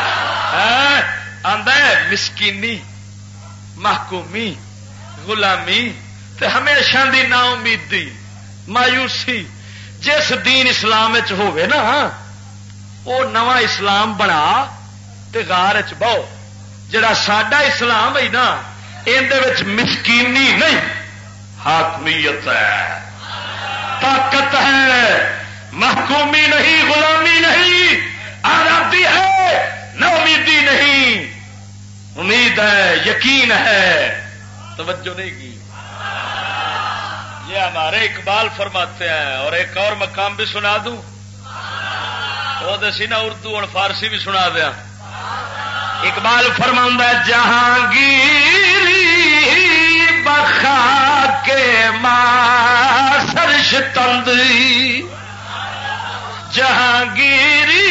آندا ہے مسکینی محکومی غلامی تے ہمیشہ دی نا امیدی مایوسی جس دین اسلام ہوئے نا وہ نواں اسلام بنا تے غار چ بہو. جڑا ساڈا اسلام ہے نا اندر مسکینی نہیں حاکمیت ہے طاقت ہے محکومی نہیں غلامی نہیں آزادی ہے نہ امیدی نہیں امید ہے یقین ہے. توجہ نہیں کی. یہ ہمارے اقبال فرماتے ہیں اور ایک اور مقام بھی سنا دوں وہ دسی نا اردو اور فارسی بھی سنا دیا. اقبال فرماتا ہے جہانگیری بخا کے ماں سرش تندری جہانگیری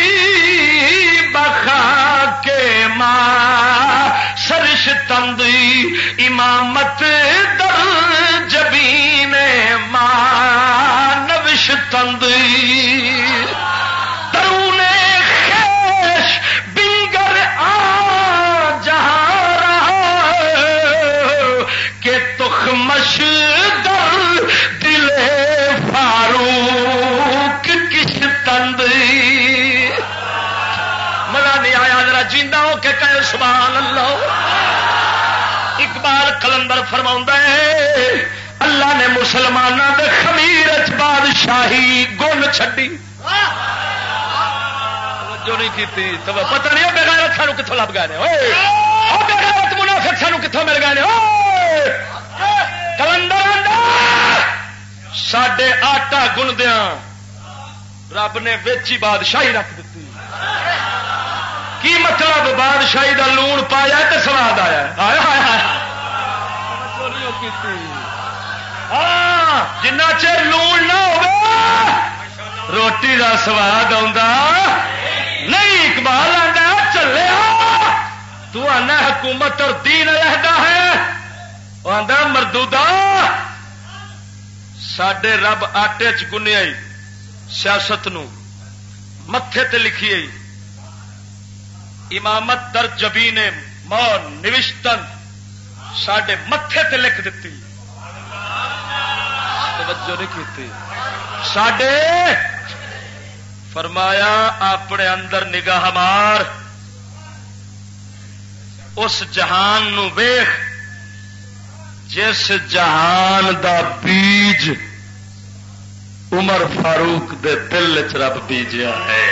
بخا کے ماں سرش تندری امامت در جبین ماں نوش تندری درون خیش بنگر آ جہاں رہا کہ تخمش در دل فاروق کس تندری. مزہ نہیں آیا ذرا جیندہ ہو کے کہے سبحان اللہ. اقبال کلندر فرماؤں ہے اللہ نے مسلمانوں کے خمیر بادشاہی گل چھڈی جو نہیں کی پتہ نہیں بغیرت سانو کتوں لب گئے بغیرت منافق سانو کتوں مل گئے. کلندر ساڈے آٹا گندیا رب نے ویچی بادشاہی رکھ دیتی. کی مطلب بادشاہی دا لون پایا تو سواد آیا. ہاں جنہ چر لون نہ ہو روٹی دا سواد نہیں. اقبال آتا چلے تو آنا حکومت اور دین علیحدہ ہے وہ آدھا مردودا ساڈے رب آٹے چ گنیا سیاست نو متھے تے لکھی امامت در جبین ماں نوشتن ساڈے متھے تے لکھ دیتی. توجہ نہیں کی ساڈے فرمایا اپنے اندر نگاہ مار اس جہان نو ویخ جس جہان دا بیج عمر فاروق دے دل چ رب بیجیا ہے.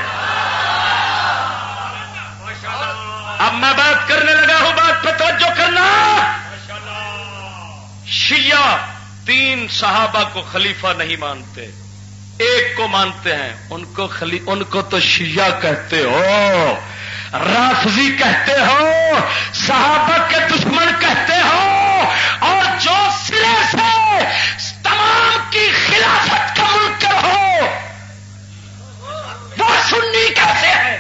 اب میں بات کرنے لگا ہوں بات پہ توجہ کرنا. شیعہ 3 صحابہ کو خلیفہ نہیں مانتے ایک کو مانتے ہیں. ان کو تو شیعہ کہتے ہو رافضی کہتے ہو صحابہ کے دشمن کہتے ہو اور جو سرے سے تمام کی خلافت کا منکر ہو وہ سنی کیسے ہے.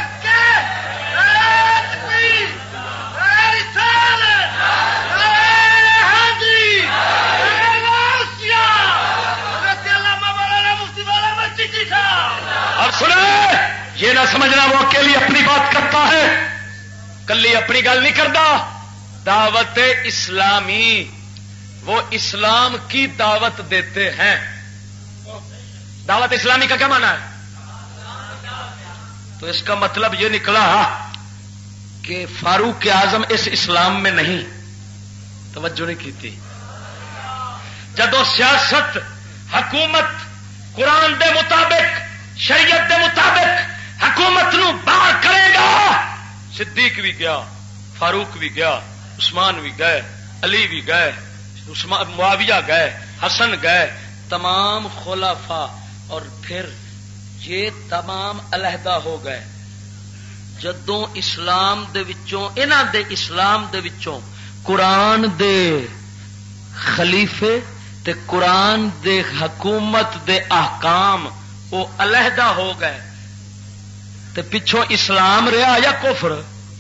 اور سنے یہ نہ سمجھنا وہ اکیلی اپنی بات کرتا ہے کلی اپنی گل نہیں کرتا. دعوت اسلامی وہ اسلام کی دعوت دیتے ہیں. دعوت اسلامی کا کیا معنی ہے؟ تو اس کا مطلب یہ نکلا کہ فاروق اعظم اس اسلام میں نہیں. توجہ نہیں کی تھی. جدو سیاست حکومت قرآن دے مطابق شریعت دے مطابق حکومت نو باہر کرے گا. صدیق بھی گیا فاروق بھی گیا عثمان بھی گئے علی بھی گئے معاویہ گئے، حسن گئے، تمام خلفاء، اور پھر یہ تمام علیحدہ ہو گئے. جدوں اسلام دے وچوں انہاں دے اسلام دے وچوں قرآن دے خلیفے تے قرآن دے حکومت دے احکام وہ علیحدہ ہو گئے، تے پچھوں اسلام رہا یا کفر؟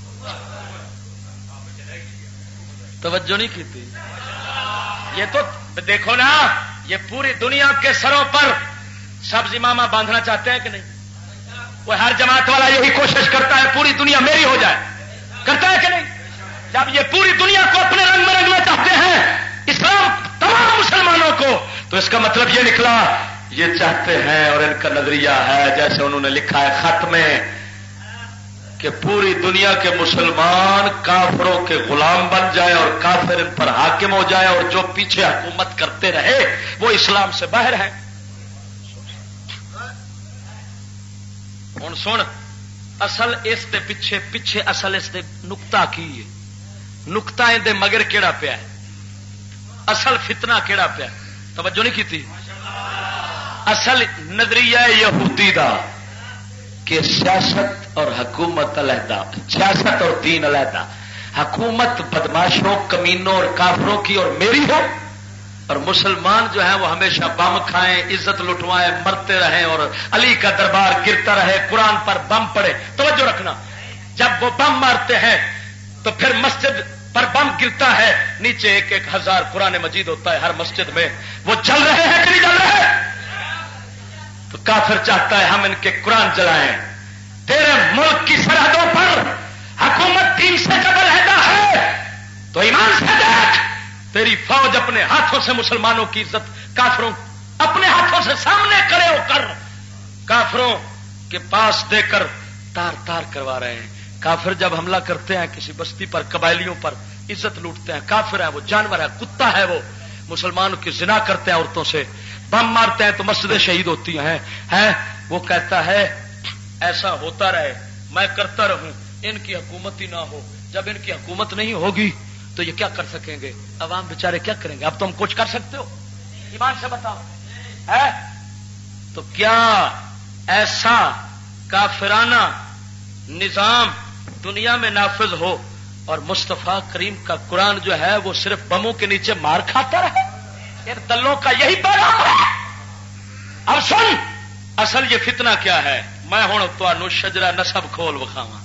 توجہ نہیں کی تھی. یہ تو دیکھو نا، یہ پوری دنیا کے سروں پر سبز امامہ باندھنا چاہتے ہیں کہ نہیں؟ وہ ہر جماعت والا یہی کوشش کرتا ہے پوری دنیا میری ہو جائے، کرتا ہے کہ نہیں؟ جب یہ پوری دنیا کو اپنے رنگ میں رنگنا چاہتے ہیں، اسلام تمام مسلمانوں کو، تو اس کا مطلب یہ نکلا یہ چاہتے ہیں، اور ان کا نظریہ ہے جیسے انہوں نے لکھا ہے خط میں کہ پوری دنیا کے مسلمان کافروں کے غلام بن جائے اور کافر ان پر حاکم ہو جائے، اور جو پیچھے حکومت کرتے رہے وہ اسلام سے باہر ہیں. ہوں سن، اصل اس دے پیچھے اصل اس دے نقطہ کی ہے، نقطہ ان دے مگر کیڑا پیا ہے، اصل فتنہ کیڑا پیا؟ توجہ نہیں کی تھی. اصل نظریہ یہودی دا کہ سیاست اور حکومت علیحدہ، سیاست اور دین علیحدہ، حکومت بدماشوں، کمینوں اور کافروں کی اور میری ہو، اور مسلمان جو ہیں وہ ہمیشہ بم کھائیں، عزت لٹوائیں، مرتے رہیں، اور علی کا دربار گرتا رہے، قرآن پر بم پڑے. توجہ رکھنا، جب وہ بم مارتے ہیں تو پھر مسجد پر بم گرتا ہے، نیچے 1,000 قرآن مجید ہوتا ہے ہر مسجد میں، وہ جل رہے ہیں کہ نہیں جل رہے؟ تو کافر چاہتا ہے ہم ان کے قرآن جلائیں. تیرے ملک کی سرحدوں پر حکومت دین سے جب علیحدہ ہے تو ایمان سے دیکھ، تیری فوج اپنے ہاتھوں سے مسلمانوں کی عزت کافروں اپنے ہاتھوں سے سامنے کرے ہو کر کافروں کے پاس دے کر تار تار کروا رہے ہیں. کافر جب حملہ کرتے ہیں کسی بستی پر، قبائلیوں پر، عزت لوٹتے ہیں. کافر ہے وہ، جانور ہے، کتا ہے وہ، مسلمانوں کی زنا کرتے ہیں عورتوں سے، بم مارتے ہیں تو مسجدیں شہید ہوتی ہیں. وہ کہتا ہے ایسا ہوتا رہے، میں کرتا رہوں، ان کی حکومت ہی نہ ہو. جب ان کی حکومت نہیں ہوگی تو یہ کیا کر سکیں گے؟ عوام بیچارے کیا کریں گے؟ اب تم کچھ کر سکتے ہو؟ ایمان سے بتاؤ. ہے تو کیا ایسا کافرانہ نظام دنیا میں نافذ ہو اور مصطفیٰ کریم کا قرآن جو ہے وہ صرف بموں کے نیچے مار کھاتا رہے؟ ان دلوں کا یہی پیغام ہے. اب سن، اصل یہ فتنہ کیا ہے؟ میں ہوں تمہیں شجرہ نسب کھول وکھاواں.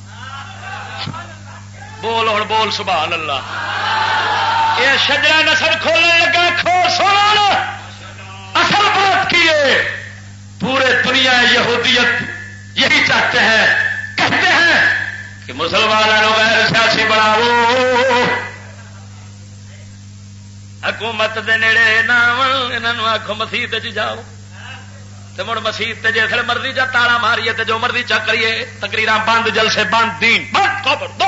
بول ہوں بول سبحان اللہ. یہ شجرہ نسب کھولنے لگا، کھول سونا. اصل بات کی ہے، پورے دنیا یہودیت یہی چاہتے ہیں، کہتے ہیں کہ مسلمانوں غیر سیاسی بناؤ، حکومت دے نیڑے نہ انہوں آخو مسیح جی جاؤ، تو مڑ مسیح جسے مرضی جا تالا ماریے تو جو مرضی چا کریے، تقریر بند، جلسے بند، دین بند، خبر دو.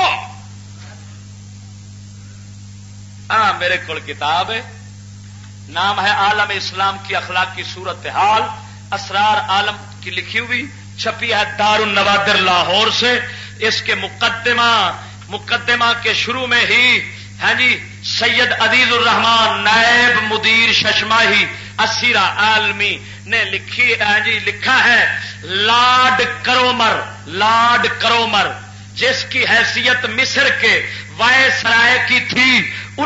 میرے کو کتاب ہے، نام ہے عالم اسلام کی اخلاق کی صورتحال، اسرار عالم کی لکھی ہوئی، چھپی ہے دار النوادر لاہور سے. اس کے مقدمہ کے شروع میں ہی جی سید عزیز الرحمان نائب مدیر ششماہی اسیرہ عالمی نے لکھا ہے لارڈ کرومر جس کی حیثیت مصر کے وائسرائے کی تھی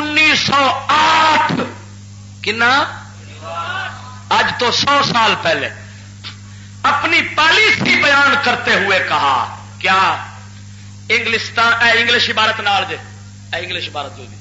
1908 کنا آج تو 100 سال پہلے، اپنی پالیسی بیان کرتے ہوئے کہا کیا انگلش عبارت نال دے انگلش عبارت جو دی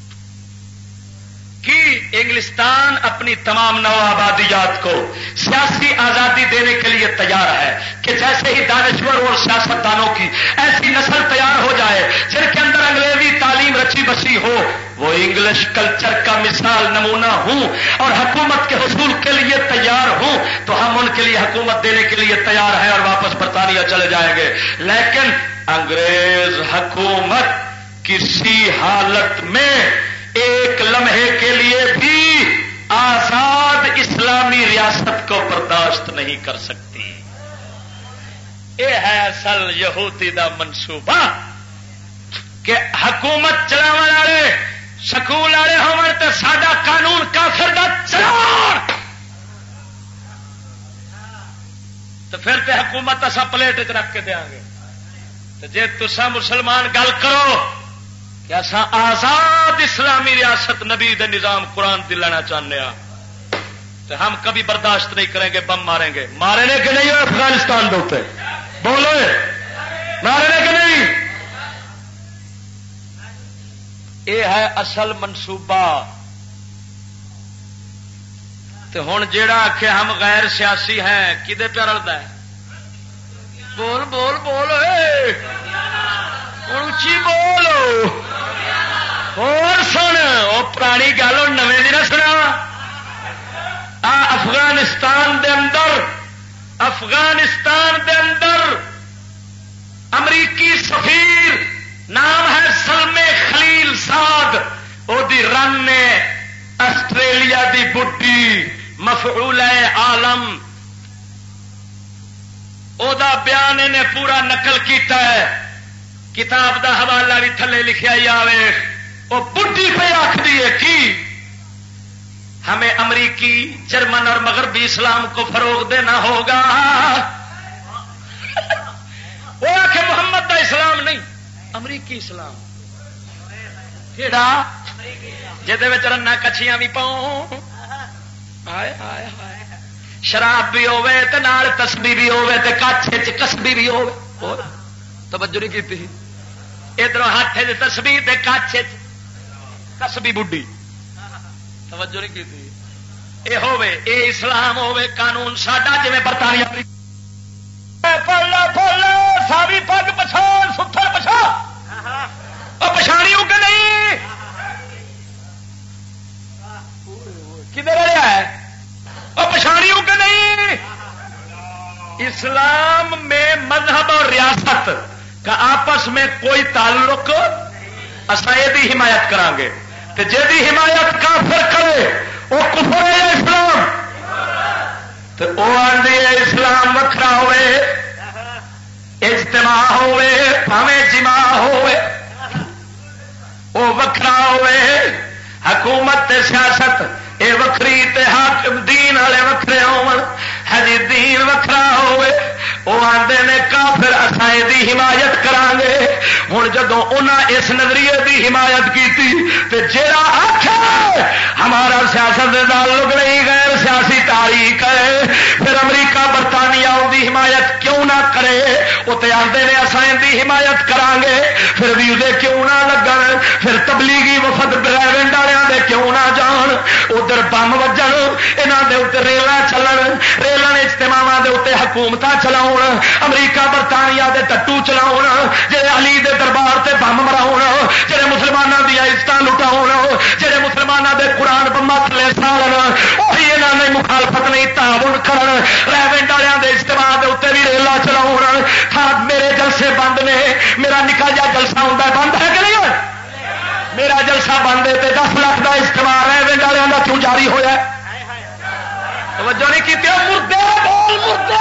کہ انگلستان اپنی تمام نو آبادیات کو سیاسی آزادی دینے کے لیے تیار ہے کہ جیسے ہی دانشور اور سیاستدانوں کی ایسی نسل تیار ہو جائے جن کے اندر انگریزی تعلیم رچی بسی ہو، وہ انگلش کلچر کا مثال نمونہ ہوں اور حکومت کے حصول کے لیے تیار ہوں، تو ہم ان کے لیے حکومت دینے کے لیے تیار ہیں اور واپس برطانیہ چلے جائیں گے. لیکن انگریز حکومت کسی حالت میں ایک لمحے کے لیے بھی آزاد اسلامی ریاست کو برداشت نہیں کر سکتی. یہ ہے اصل یہودی دا منصوبہ کہ حکومت چلانے والے سکول والے ہون تے ساڈا قانون کافر دا چلاؤ تو پھر تے حکومت اصا پلیٹ چ رکھ کے دیا گے. جے تسا مسلمان گل کرو کہ اصا آزاد اسلامی ریاست نبی دے نظام قرآن دلانا چاہتے ہیں تو ہم کبھی برداشت نہیں کریں گے. بم ماریں گے. مارے نے کہ نہیں افغانستان دے بولو مارے نے کہ نہیں. یہ ہے اصل منصوبہ. ہوں جیڑا آخے ہم غیر سیاسی ہیں کدے پہ رلتا ہے؟ بول بول بول اچھی بول اور سن وہ پرانی گل ہوں نویں دی نہ سنا. افغانستان دے اندر امریکی سفیر نام ہے سلمے خلیل سعد. وہ رن نے آسٹریلیا دی بڈی مفعول عالم او دا بیان نے پورا نقل کیتا ہے. کتاب دا حوالہ بھی تھلے لکھا جاوے. وہ بڈی پہ آخری ہے کہ ہمیں امریکی جرمن اور مغربی اسلام کو فروغ دینا ہوگا. وہ آخ محمد دا اسلام نہیں امریکی اسلام کیڑا جہد رنا کچھیاں بھی پاؤ شراب بھی ہوے تے نال تسبیح بھی ہوے تے کچھ کسبی بھی ہوے. توجہ نہیں کی ادھر ہاتھ تسبیح تے کچھ کسبی بڈی. توجہ نہیں کی یہ ہوے اے اسلام ہوے قانون ساڈا جویں برطانیہ ساری پگ پچھان ستر پچھا پچھاڑیوں کہ نہیں کدھر رہا ہے اور پچھاڑیوں کہ نہیں. اسلام میں مذہب اور ریاست کا آپس میں کوئی تعلق اصا یہ حمایت کریں گے. جی حمایت کافر کرے وہ کفر ہے یا اسلام تو وہ آدھی ہے اسلام وکھرا ہوئے اجتماع ہوئے بھاویں جماع ہوئے وہ وکھرا ہوئے. حکومت تے سیاست اے وکری تے حاکم دین والے وکھرے ہون ہجی دین وکھرا ہوئے وہ آدھے نے کافر اصا یہ حمایت کران گے. ہوں جدو انہیں اس نظریے کی حمایت کی تو جڑا آخر ہمارا سیاست کے تعلق نہیں غیر سیاسی تاریخ ہے پھر امریکہ برطانیہ ان کی حمایت کیوں نہ کرے. وہ تو آتے ہیں اصا ان کی حمایت کران گے. پھر ویزے کیوں نہ لگن پھر تبلیغی وفد ریونڈ والوں دے کیوں نہ جان ادھر بم وجن یہاں کے اتنے ریلاں چلن ریلوں اجتماع کے اتنے حکومت چلاؤ امریکہ برطانیہ دے ٹٹو چلاؤ جہے علی دے دربار سے بم مراؤ جہے مسلمانوں دیا عزت لٹاؤ جہے مسلمانوں دے قرآن بما تھلے ساڑن وہی یہاں نے مخالفت نہیں تعاون کرن ریونڈ والوں کے اجتماع کے اتنے بھی ریلا چلاؤ. میرے جلسے بند نے میرا نکا جا جلسہ ہوتا بند ہے کہ نہیں میرا جلسہ بند ہے 10 لاکھ کا اجتماع ریونڈ والوں کا کیوں جاری ہوا. توجہ نہیں کی مردے بول مردے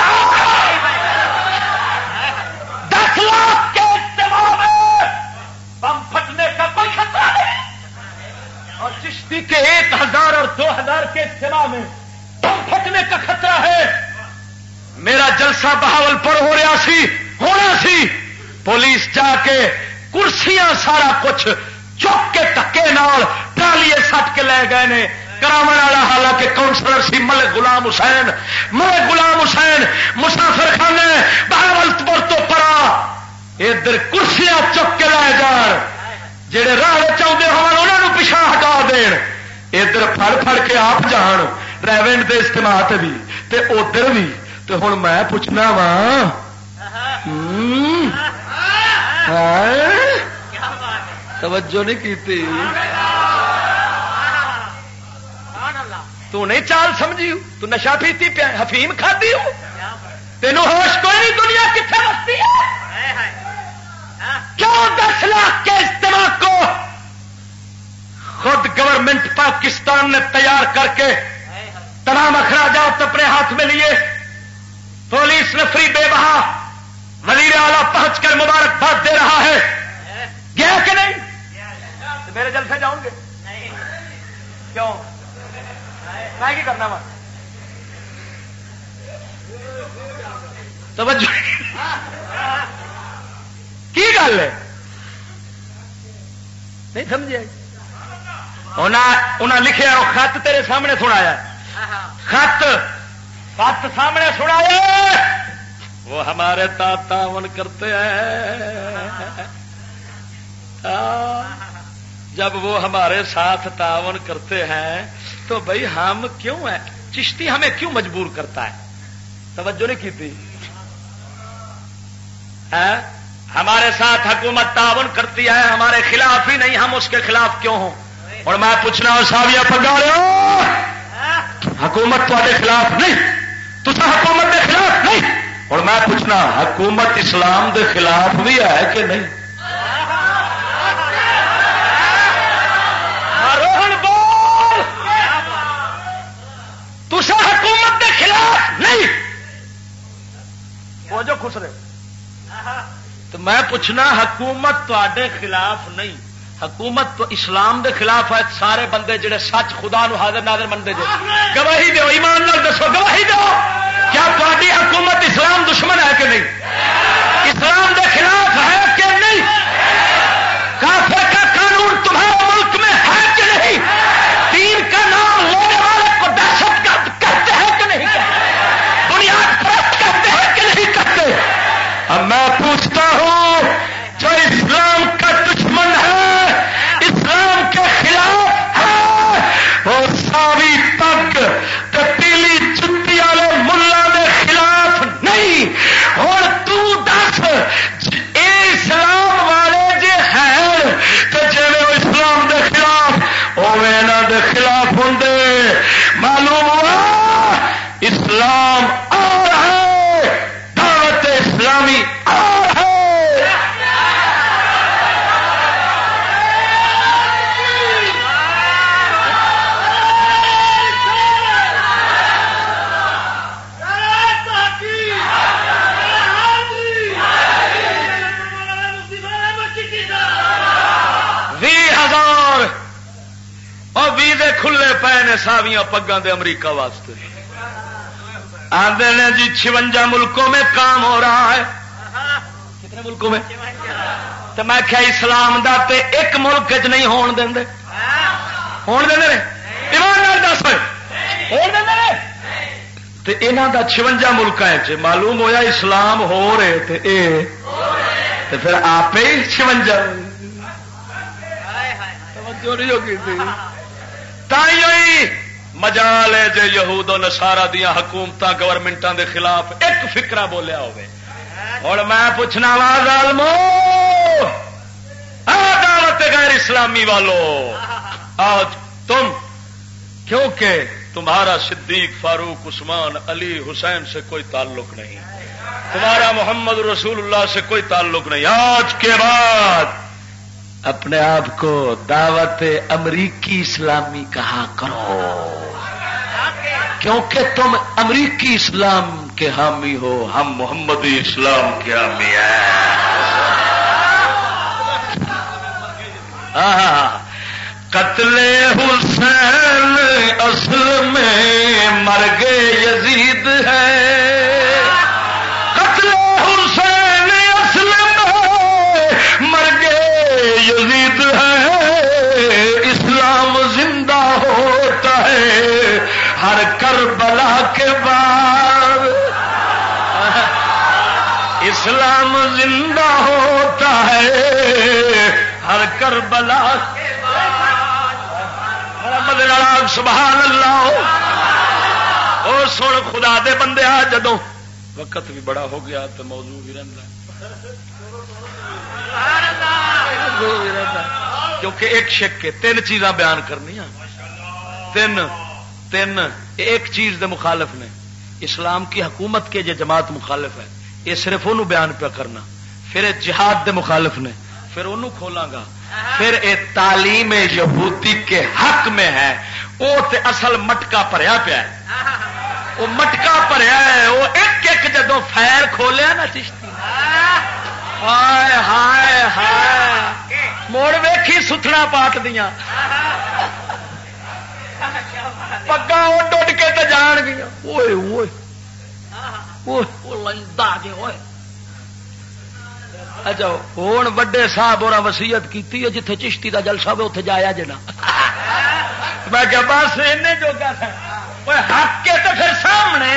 10 لاکھ کے اجتماع میں بم پھٹنے کا کوئی خطرہ نہیں اور چشتی کے 1000 اور 2000 کے اجتماع میں بم پھٹنے کا خطرہ ہے. میرا جلسہ بہاولپور ہو رہا سی ہونا سی پولیس جا کے کرسیاں سارا کچھ چک کے دھکے نال ٹرالیے سٹ کے لے گئے نے. کراون والا حالانکہ کاؤنسلر سی ملک غلام حسین مسافر خانے بہاولپور تو پرا ادھر کرسیاں چک کے لے جان جہے راہ چاہتے ہو پچھا ہٹا دین ادھر پھڑ کے آپ جان ریونڈ کے اجتماع بھی تے ادھر بھی. تو ہوں میں پوچھنا وا توجہ نہیں کی تو نہیں چال سمجھی تو نشا پیتی پیا حفیم کھادی ہو تینوں ہوش کوئی نہیں دنیا کتنے بستی ہے. کیوں 10 لاکھ کے اجتماع کو خود گورنمنٹ پاکستان نے تیار کر کے تمام اخراجات اپنے ہاتھ میں لیے پولیس نفری بے بہا وزیر اعلیٰ پہنچ کر مبارکباد دے رہا ہے. گیا کہ نہیں میرے جلسے جاؤں گے کیوں میں کی کرنا وا توجہ کی گل ہے نہیں سمجھے انہیں لکھے وہ خط تیرے سامنے سنایا خط سامنے سنایا وہ ہمارے تعاون کرتے ہیں جب وہ ہمارے ساتھ تعاون کرتے ہیں تو بھائی ہم کیوں ہیں چشتی ہمیں کیوں مجبور کرتا ہے توجہ نہیں کی تھی ہمارے ساتھ حکومت تعاون کرتی ہے ہمارے خلاف ہی نہیں ہم اس کے خلاف کیوں ہوں اور میں پوچھنا ہوں ساویہ پگا رہے ہو حکومت تھوڑے خلاف نہیں تصا حکومت کے خلاف نہیں اور میں پوچھنا حکومت اسلام کے خلاف بھی ہے کہ نہیں روہن بول تصا حکومت کے خلاف نہیں وہ جو خسرے تو میں پوچھنا حکومت تے خلاف نہیں حکومت تو اسلام دے خلاف ہے سارے بندے جڑے سچ خدا نو حاضر ناظر منتے جے گواہی دو ایمان نال دسو گواہی دو کیا تاری حکومت اسلام دشمن ہے کہ نہیں اسلام دے خلاف ہے کہ نہیں کافر کا قانون تمہارے ملک میں ہے کہ نہیں دین کا نام لینے والے کو دہشت گرد کرتے ہیں کہ نہیں بنیاد پرست کرتے ہیں کہ نہیں کرتے اب میں پوچھتا ہوں جو اسلام کا دشمن ہے اسلام کے خلاف ہے وہ ساوی تک تبدیلی جتی والے ملا کے خلاف نہیں اور تو دس اسلام والے جی ہیں تو جی وہ اسلام کے خلاف وہ دے خلاف ہوں معلوم ہوا اسلام اور ہے دعوت اسلامی اور ہے ویزے کھلے پے نے ساویاں پگاں دے امریکہ واسطے آدھے نے جی 56 ملکوں میں کام ہو رہا ہے کتنے ملکوں میں تو میں کیا اسلام دا تے ایک ملک چ نہیں ہون دیں ہون دیں ایماندار دس ہون دیں تے انہاں دا 56 ملکاں چ معلوم ہویا اسلام ہو رہے تے اے تے پھر آپ ہی 56 توجہ نہیں ہوگی تھی تائیں مجال ہے جے یہود و نصارا دیا حکومت گورنمنٹاں دے خلاف ایک فکرہ بولیا ہوئے اور میں پوچھنا وا ظالمو دعوت غیر اسلامی والو آج تم کیونکہ تمہارا صدیق فاروق عثمان علی حسین سے کوئی تعلق نہیں تمہارا محمد رسول اللہ سے کوئی تعلق نہیں آج کے بعد اپنے آپ کو دعوت امریکی اسلامی کہا کرو کیونکہ تم امریکی اسلام کے حامی ہو ہم محمدی اسلام کے حامی ہیں قتل حسین اصل میں مرگ یزید ہے قتل حسین اصل میں مرگ یزید ہے اسلام زندہ ہوتا ہے ہر کربلا کے بعد اسلام زندہ ہوتا ہے ہر کربلا کے بعد محمد سبحان اللہ اور سن خدا دے بندے آ جدوں وقت بھی بڑا ہو گیا تو موضوع بھی رہتا ہے کیونکہ ایک شک کے 3 چیزاں بیان کرنی تین ایک چیز دے مخالف نے اسلام کی حکومت کے جو جماعت مخالف ہے یہ صرف انہوں بیان پہ کرنا پھر جہاد دے مخالف نے پھر انہوں کھولاں گا پھر یہ تعلیم یہودی کے حق میں ہے وہ تے اصل مٹکا بھریا پیا ہے وہ مٹکا بھریا ہے وہ ایک ایک جدوں فیر کھولیا نا چشتی ہائے ہائے ہائے موڑ ویکھی ستھنا پاٹ دیاں پگا اڈ اڈ کے تو جان گیا لندا جی ہوئے اچھا ہوں وڈے صاحب اور وسیعت کی جتھے چشتی کا جلسہ ہو اتنے جایا جنا میں کہ بس این جو حق کے تو پھر سامنے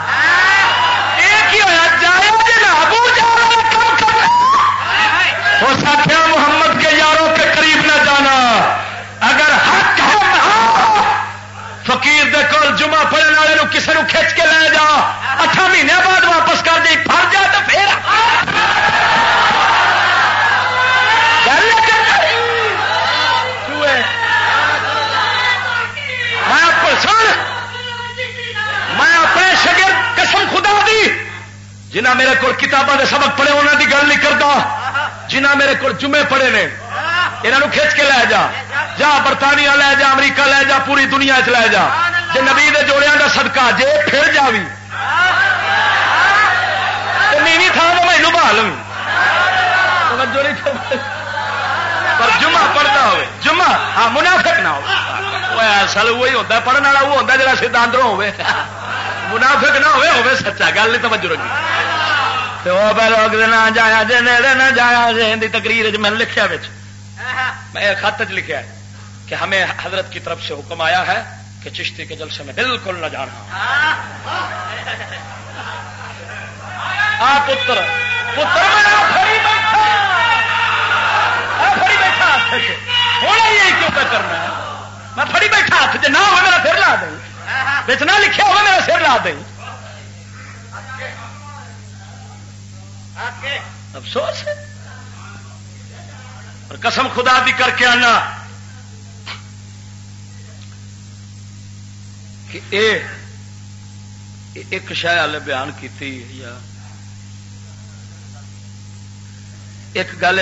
ہوا جایا جنا ہو سکیا محمد کے یاروں کے قریب نہ جانا اگر حق ہے فقیر دے کول جمعہ پڑھنے والے کسی نے کھچ کے لے جا 8 مہینے بعد واپس کر دی پھر جا تو پھر میں اپنے شاگرد قسم خدا دی جنہ میرے کو کتابوں کے سبق پڑھے انہوں کی گل نہیں کرتا جنہ میرے کو جمعے پڑھے نے یہاں کھچ کے لے جا جا برطانیہ لے جا امریکہ لے جا پوری دنیا چ لے جا جی نبی دے جوڑیاں کا صدقہ جے پھر جاوی نیوی تھان تو مینو بہا لوں پر جمعہ پڑھتا ہوئے جمعہ ہاں منافق نہ ہو اصل وہی ہوتا ہے پڑھنے والا وہ ہوتا ہے جا سیدھا اندروں ہوئے منافق نہ ہوئے سچا گل نہیں توجہ رکھی تو وہ لوگ نہ جایا جی نیڑے نہ جایا جی تقریر میں لکھا میں خط لکھا ہے کہ ہمیں حضرت کی طرف سے حکم آیا ہے کہ چشتی کے جلسے میں بالکل نہ جانا پتر ہونا یہی کیوں پہ کرنا ہے میں پھڑی بیٹھا ہاتھ جی نہ ہو میرا سر لا دیں بچ نہ لکھا ہوا میرا سر لا دیں افسوس ہے اور قسم خدا دی کر کے آنا کہ ایک شے والے بیان کی یا ایک گل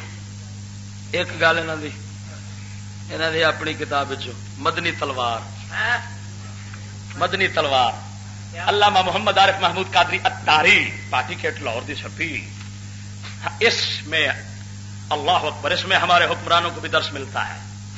انہوں نے اپنی کتاب مدنی تلوار علامہ محمد عارف محمود قادری اتاری پارٹی کیٹ لاہور دی چھپی اس میں اللہ اکبر اس میں ہمارے حکمرانوں کو بھی درس ملتا ہے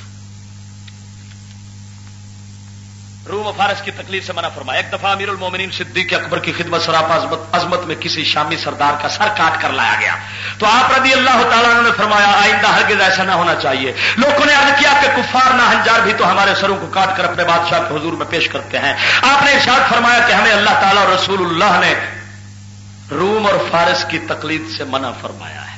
روم و فارس کی تکلیف سے منع فرمایا ایک دفعہ امیر المومنین صدیق اکبر کی خدمت سراپا عظمت میں کسی شامی سردار کا سر کاٹ کر لایا گیا تو آپ رضی اللہ تعالیٰ عنہ نے فرمایا آئندہ ہرگز ایسا نہ ہونا چاہیے لوگوں نے عرض کیا کہ کفار نہ ہنجار بھی تو ہمارے سروں کو کاٹ کر اپنے بادشاہ کے حضور میں پیش کرتے ہیں آپ نے ارشاد فرمایا کہ ہمیں اللہ تعالیٰ اور رسول اللہ نے روم اور فارس کی تقلید سے منع فرمایا ہے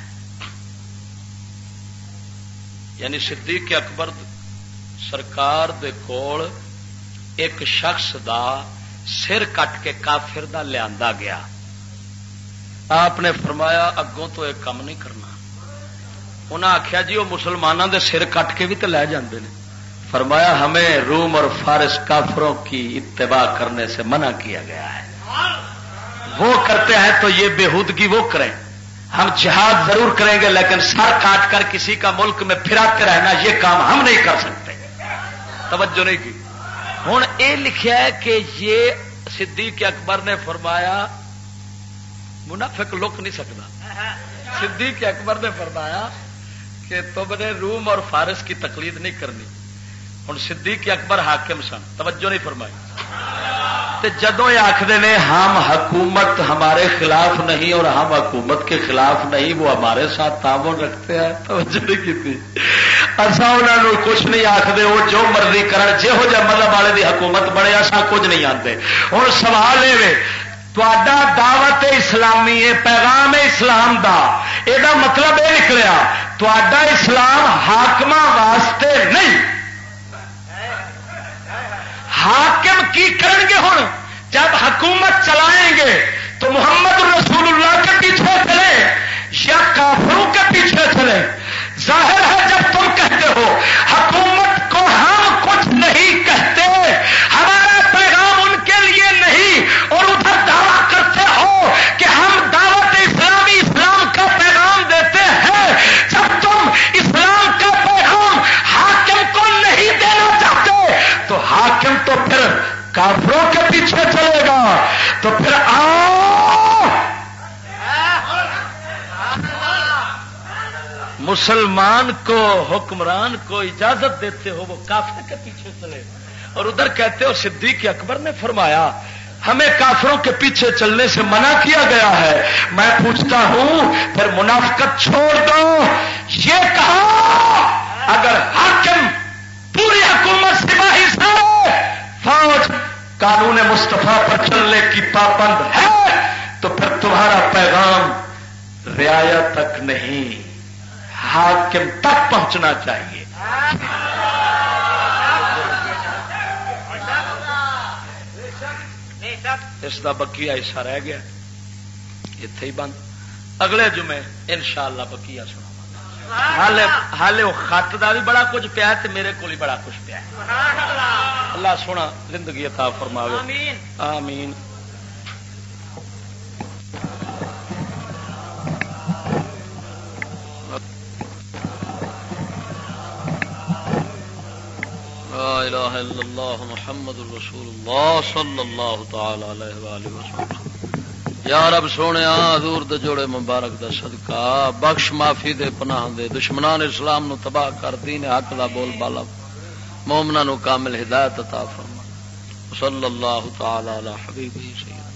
یعنی صدیق اکبر سرکار دے کول ایک شخص دا سر کٹ کے کافر دا لیا گیا آپ نے فرمایا اگوں تو ایک کام نہیں کرنا انہاں آخیا جی وہ مسلمانوں دے سر کٹ کے بھی تو لے جاندے نے فرمایا ہمیں روم اور فارس کافروں کی اتباع کرنے سے منع کیا گیا ہے وہ کرتے ہیں تو یہ بےہودگی وہ کریں ہم جہاد ضرور کریں گے لیکن سر کاٹ کر کسی کا ملک میں پھراتے رہنا یہ کام ہم نہیں کر سکتے توجہ نہیں کی ہوں یہ لکھا ہے کہ یہ صدیق اکبر نے فرمایا منافق لک نہیں سکتا صدیق اکبر نے فرمایا کہ تم نے روم اور فارس کی تقلید نہیں کرنی ہوں صدیق اکبر حاکم سن توجہ نہیں فرمائی جدو یہ آخر نے ہم حکومت ہمارے خلاف نہیں اور ہم حکومت کے خلاف نہیں وہ ہمارے ساتھ تعاون رکھتے ہیں توجہ نہیں کی اصا انہوں کچھ نہیں آخر وہ جو مرضی کرن جہو جہ مذہب والے دی حکومت بنے اصا کچھ نہیں آتے ہوں سوال یہ تا دعوت اسلامی ہے پیغام اسلام دا یہ مطلب یہ نکلیا تا اسلام حاکم واسطے نہیں حاکم کی کریں گے ہوں جب حکومت چلائیں گے تو محمد رسول اللہ کے پیچھے چلے یا کافروں کے پیچھے چلے ظاہر ہے جب تم کہتے ہو حکومت کو ہم کچھ نہیں کہتے ہمارا پیغام ان کے لیے نہیں اور ادھر دعویٰ کرتے ہو کہ ہم دعوت اسلامی اسلام کا پیغام دیتے ہیں جب تم اسلام کا پیغام حاکم کو نہیں دینا چاہتے تو حاکم تو پھر کافروں کے پیچھے چلے گا تو پھر مسلمان کو حکمران کو اجازت دیتے ہو وہ کافر کے پیچھے چلے اور ادھر کہتے ہو صدیق اکبر نے فرمایا ہمیں کافروں کے پیچھے چلنے سے منع کیا گیا ہے. میں پوچھتا ہوں پھر منافقت چھوڑ دو. یہ کہا اگر حاکم پوری حکومت سپاہی سے فوج قانون مصطفیٰ پر چلنے کی پابند ہے تو پھر تمہارا پیغام رعایا تک نہیں حاکم تک پہنچنا چاہیے. اس کا بقیہ حصہ رہ گیا اتے ہی بند. اگلے جمعے انشاءاللہ بقیہ سنا. حالے وہ خط کا بھی بڑا کچھ پیا ہے میرے کو بڑا کچھ پیا ہے. اللہ سونا زندگی عطا فرماوے. آمین. لا الہ الا اللہ محمد رسول اللہ صلی اللہ تعالی علیہ وآلہ وسلم. یا رب سونے حضور دے جوڑے مبارک دا صدقہ بخش معافی دے پناہ دے دشمنان اسلام نو تباہ کر دین حق دا بول بالا مومناں نو کامل ہدایت عطا فرما. صلی اللہ تعالی علی حبیبہ سیدنا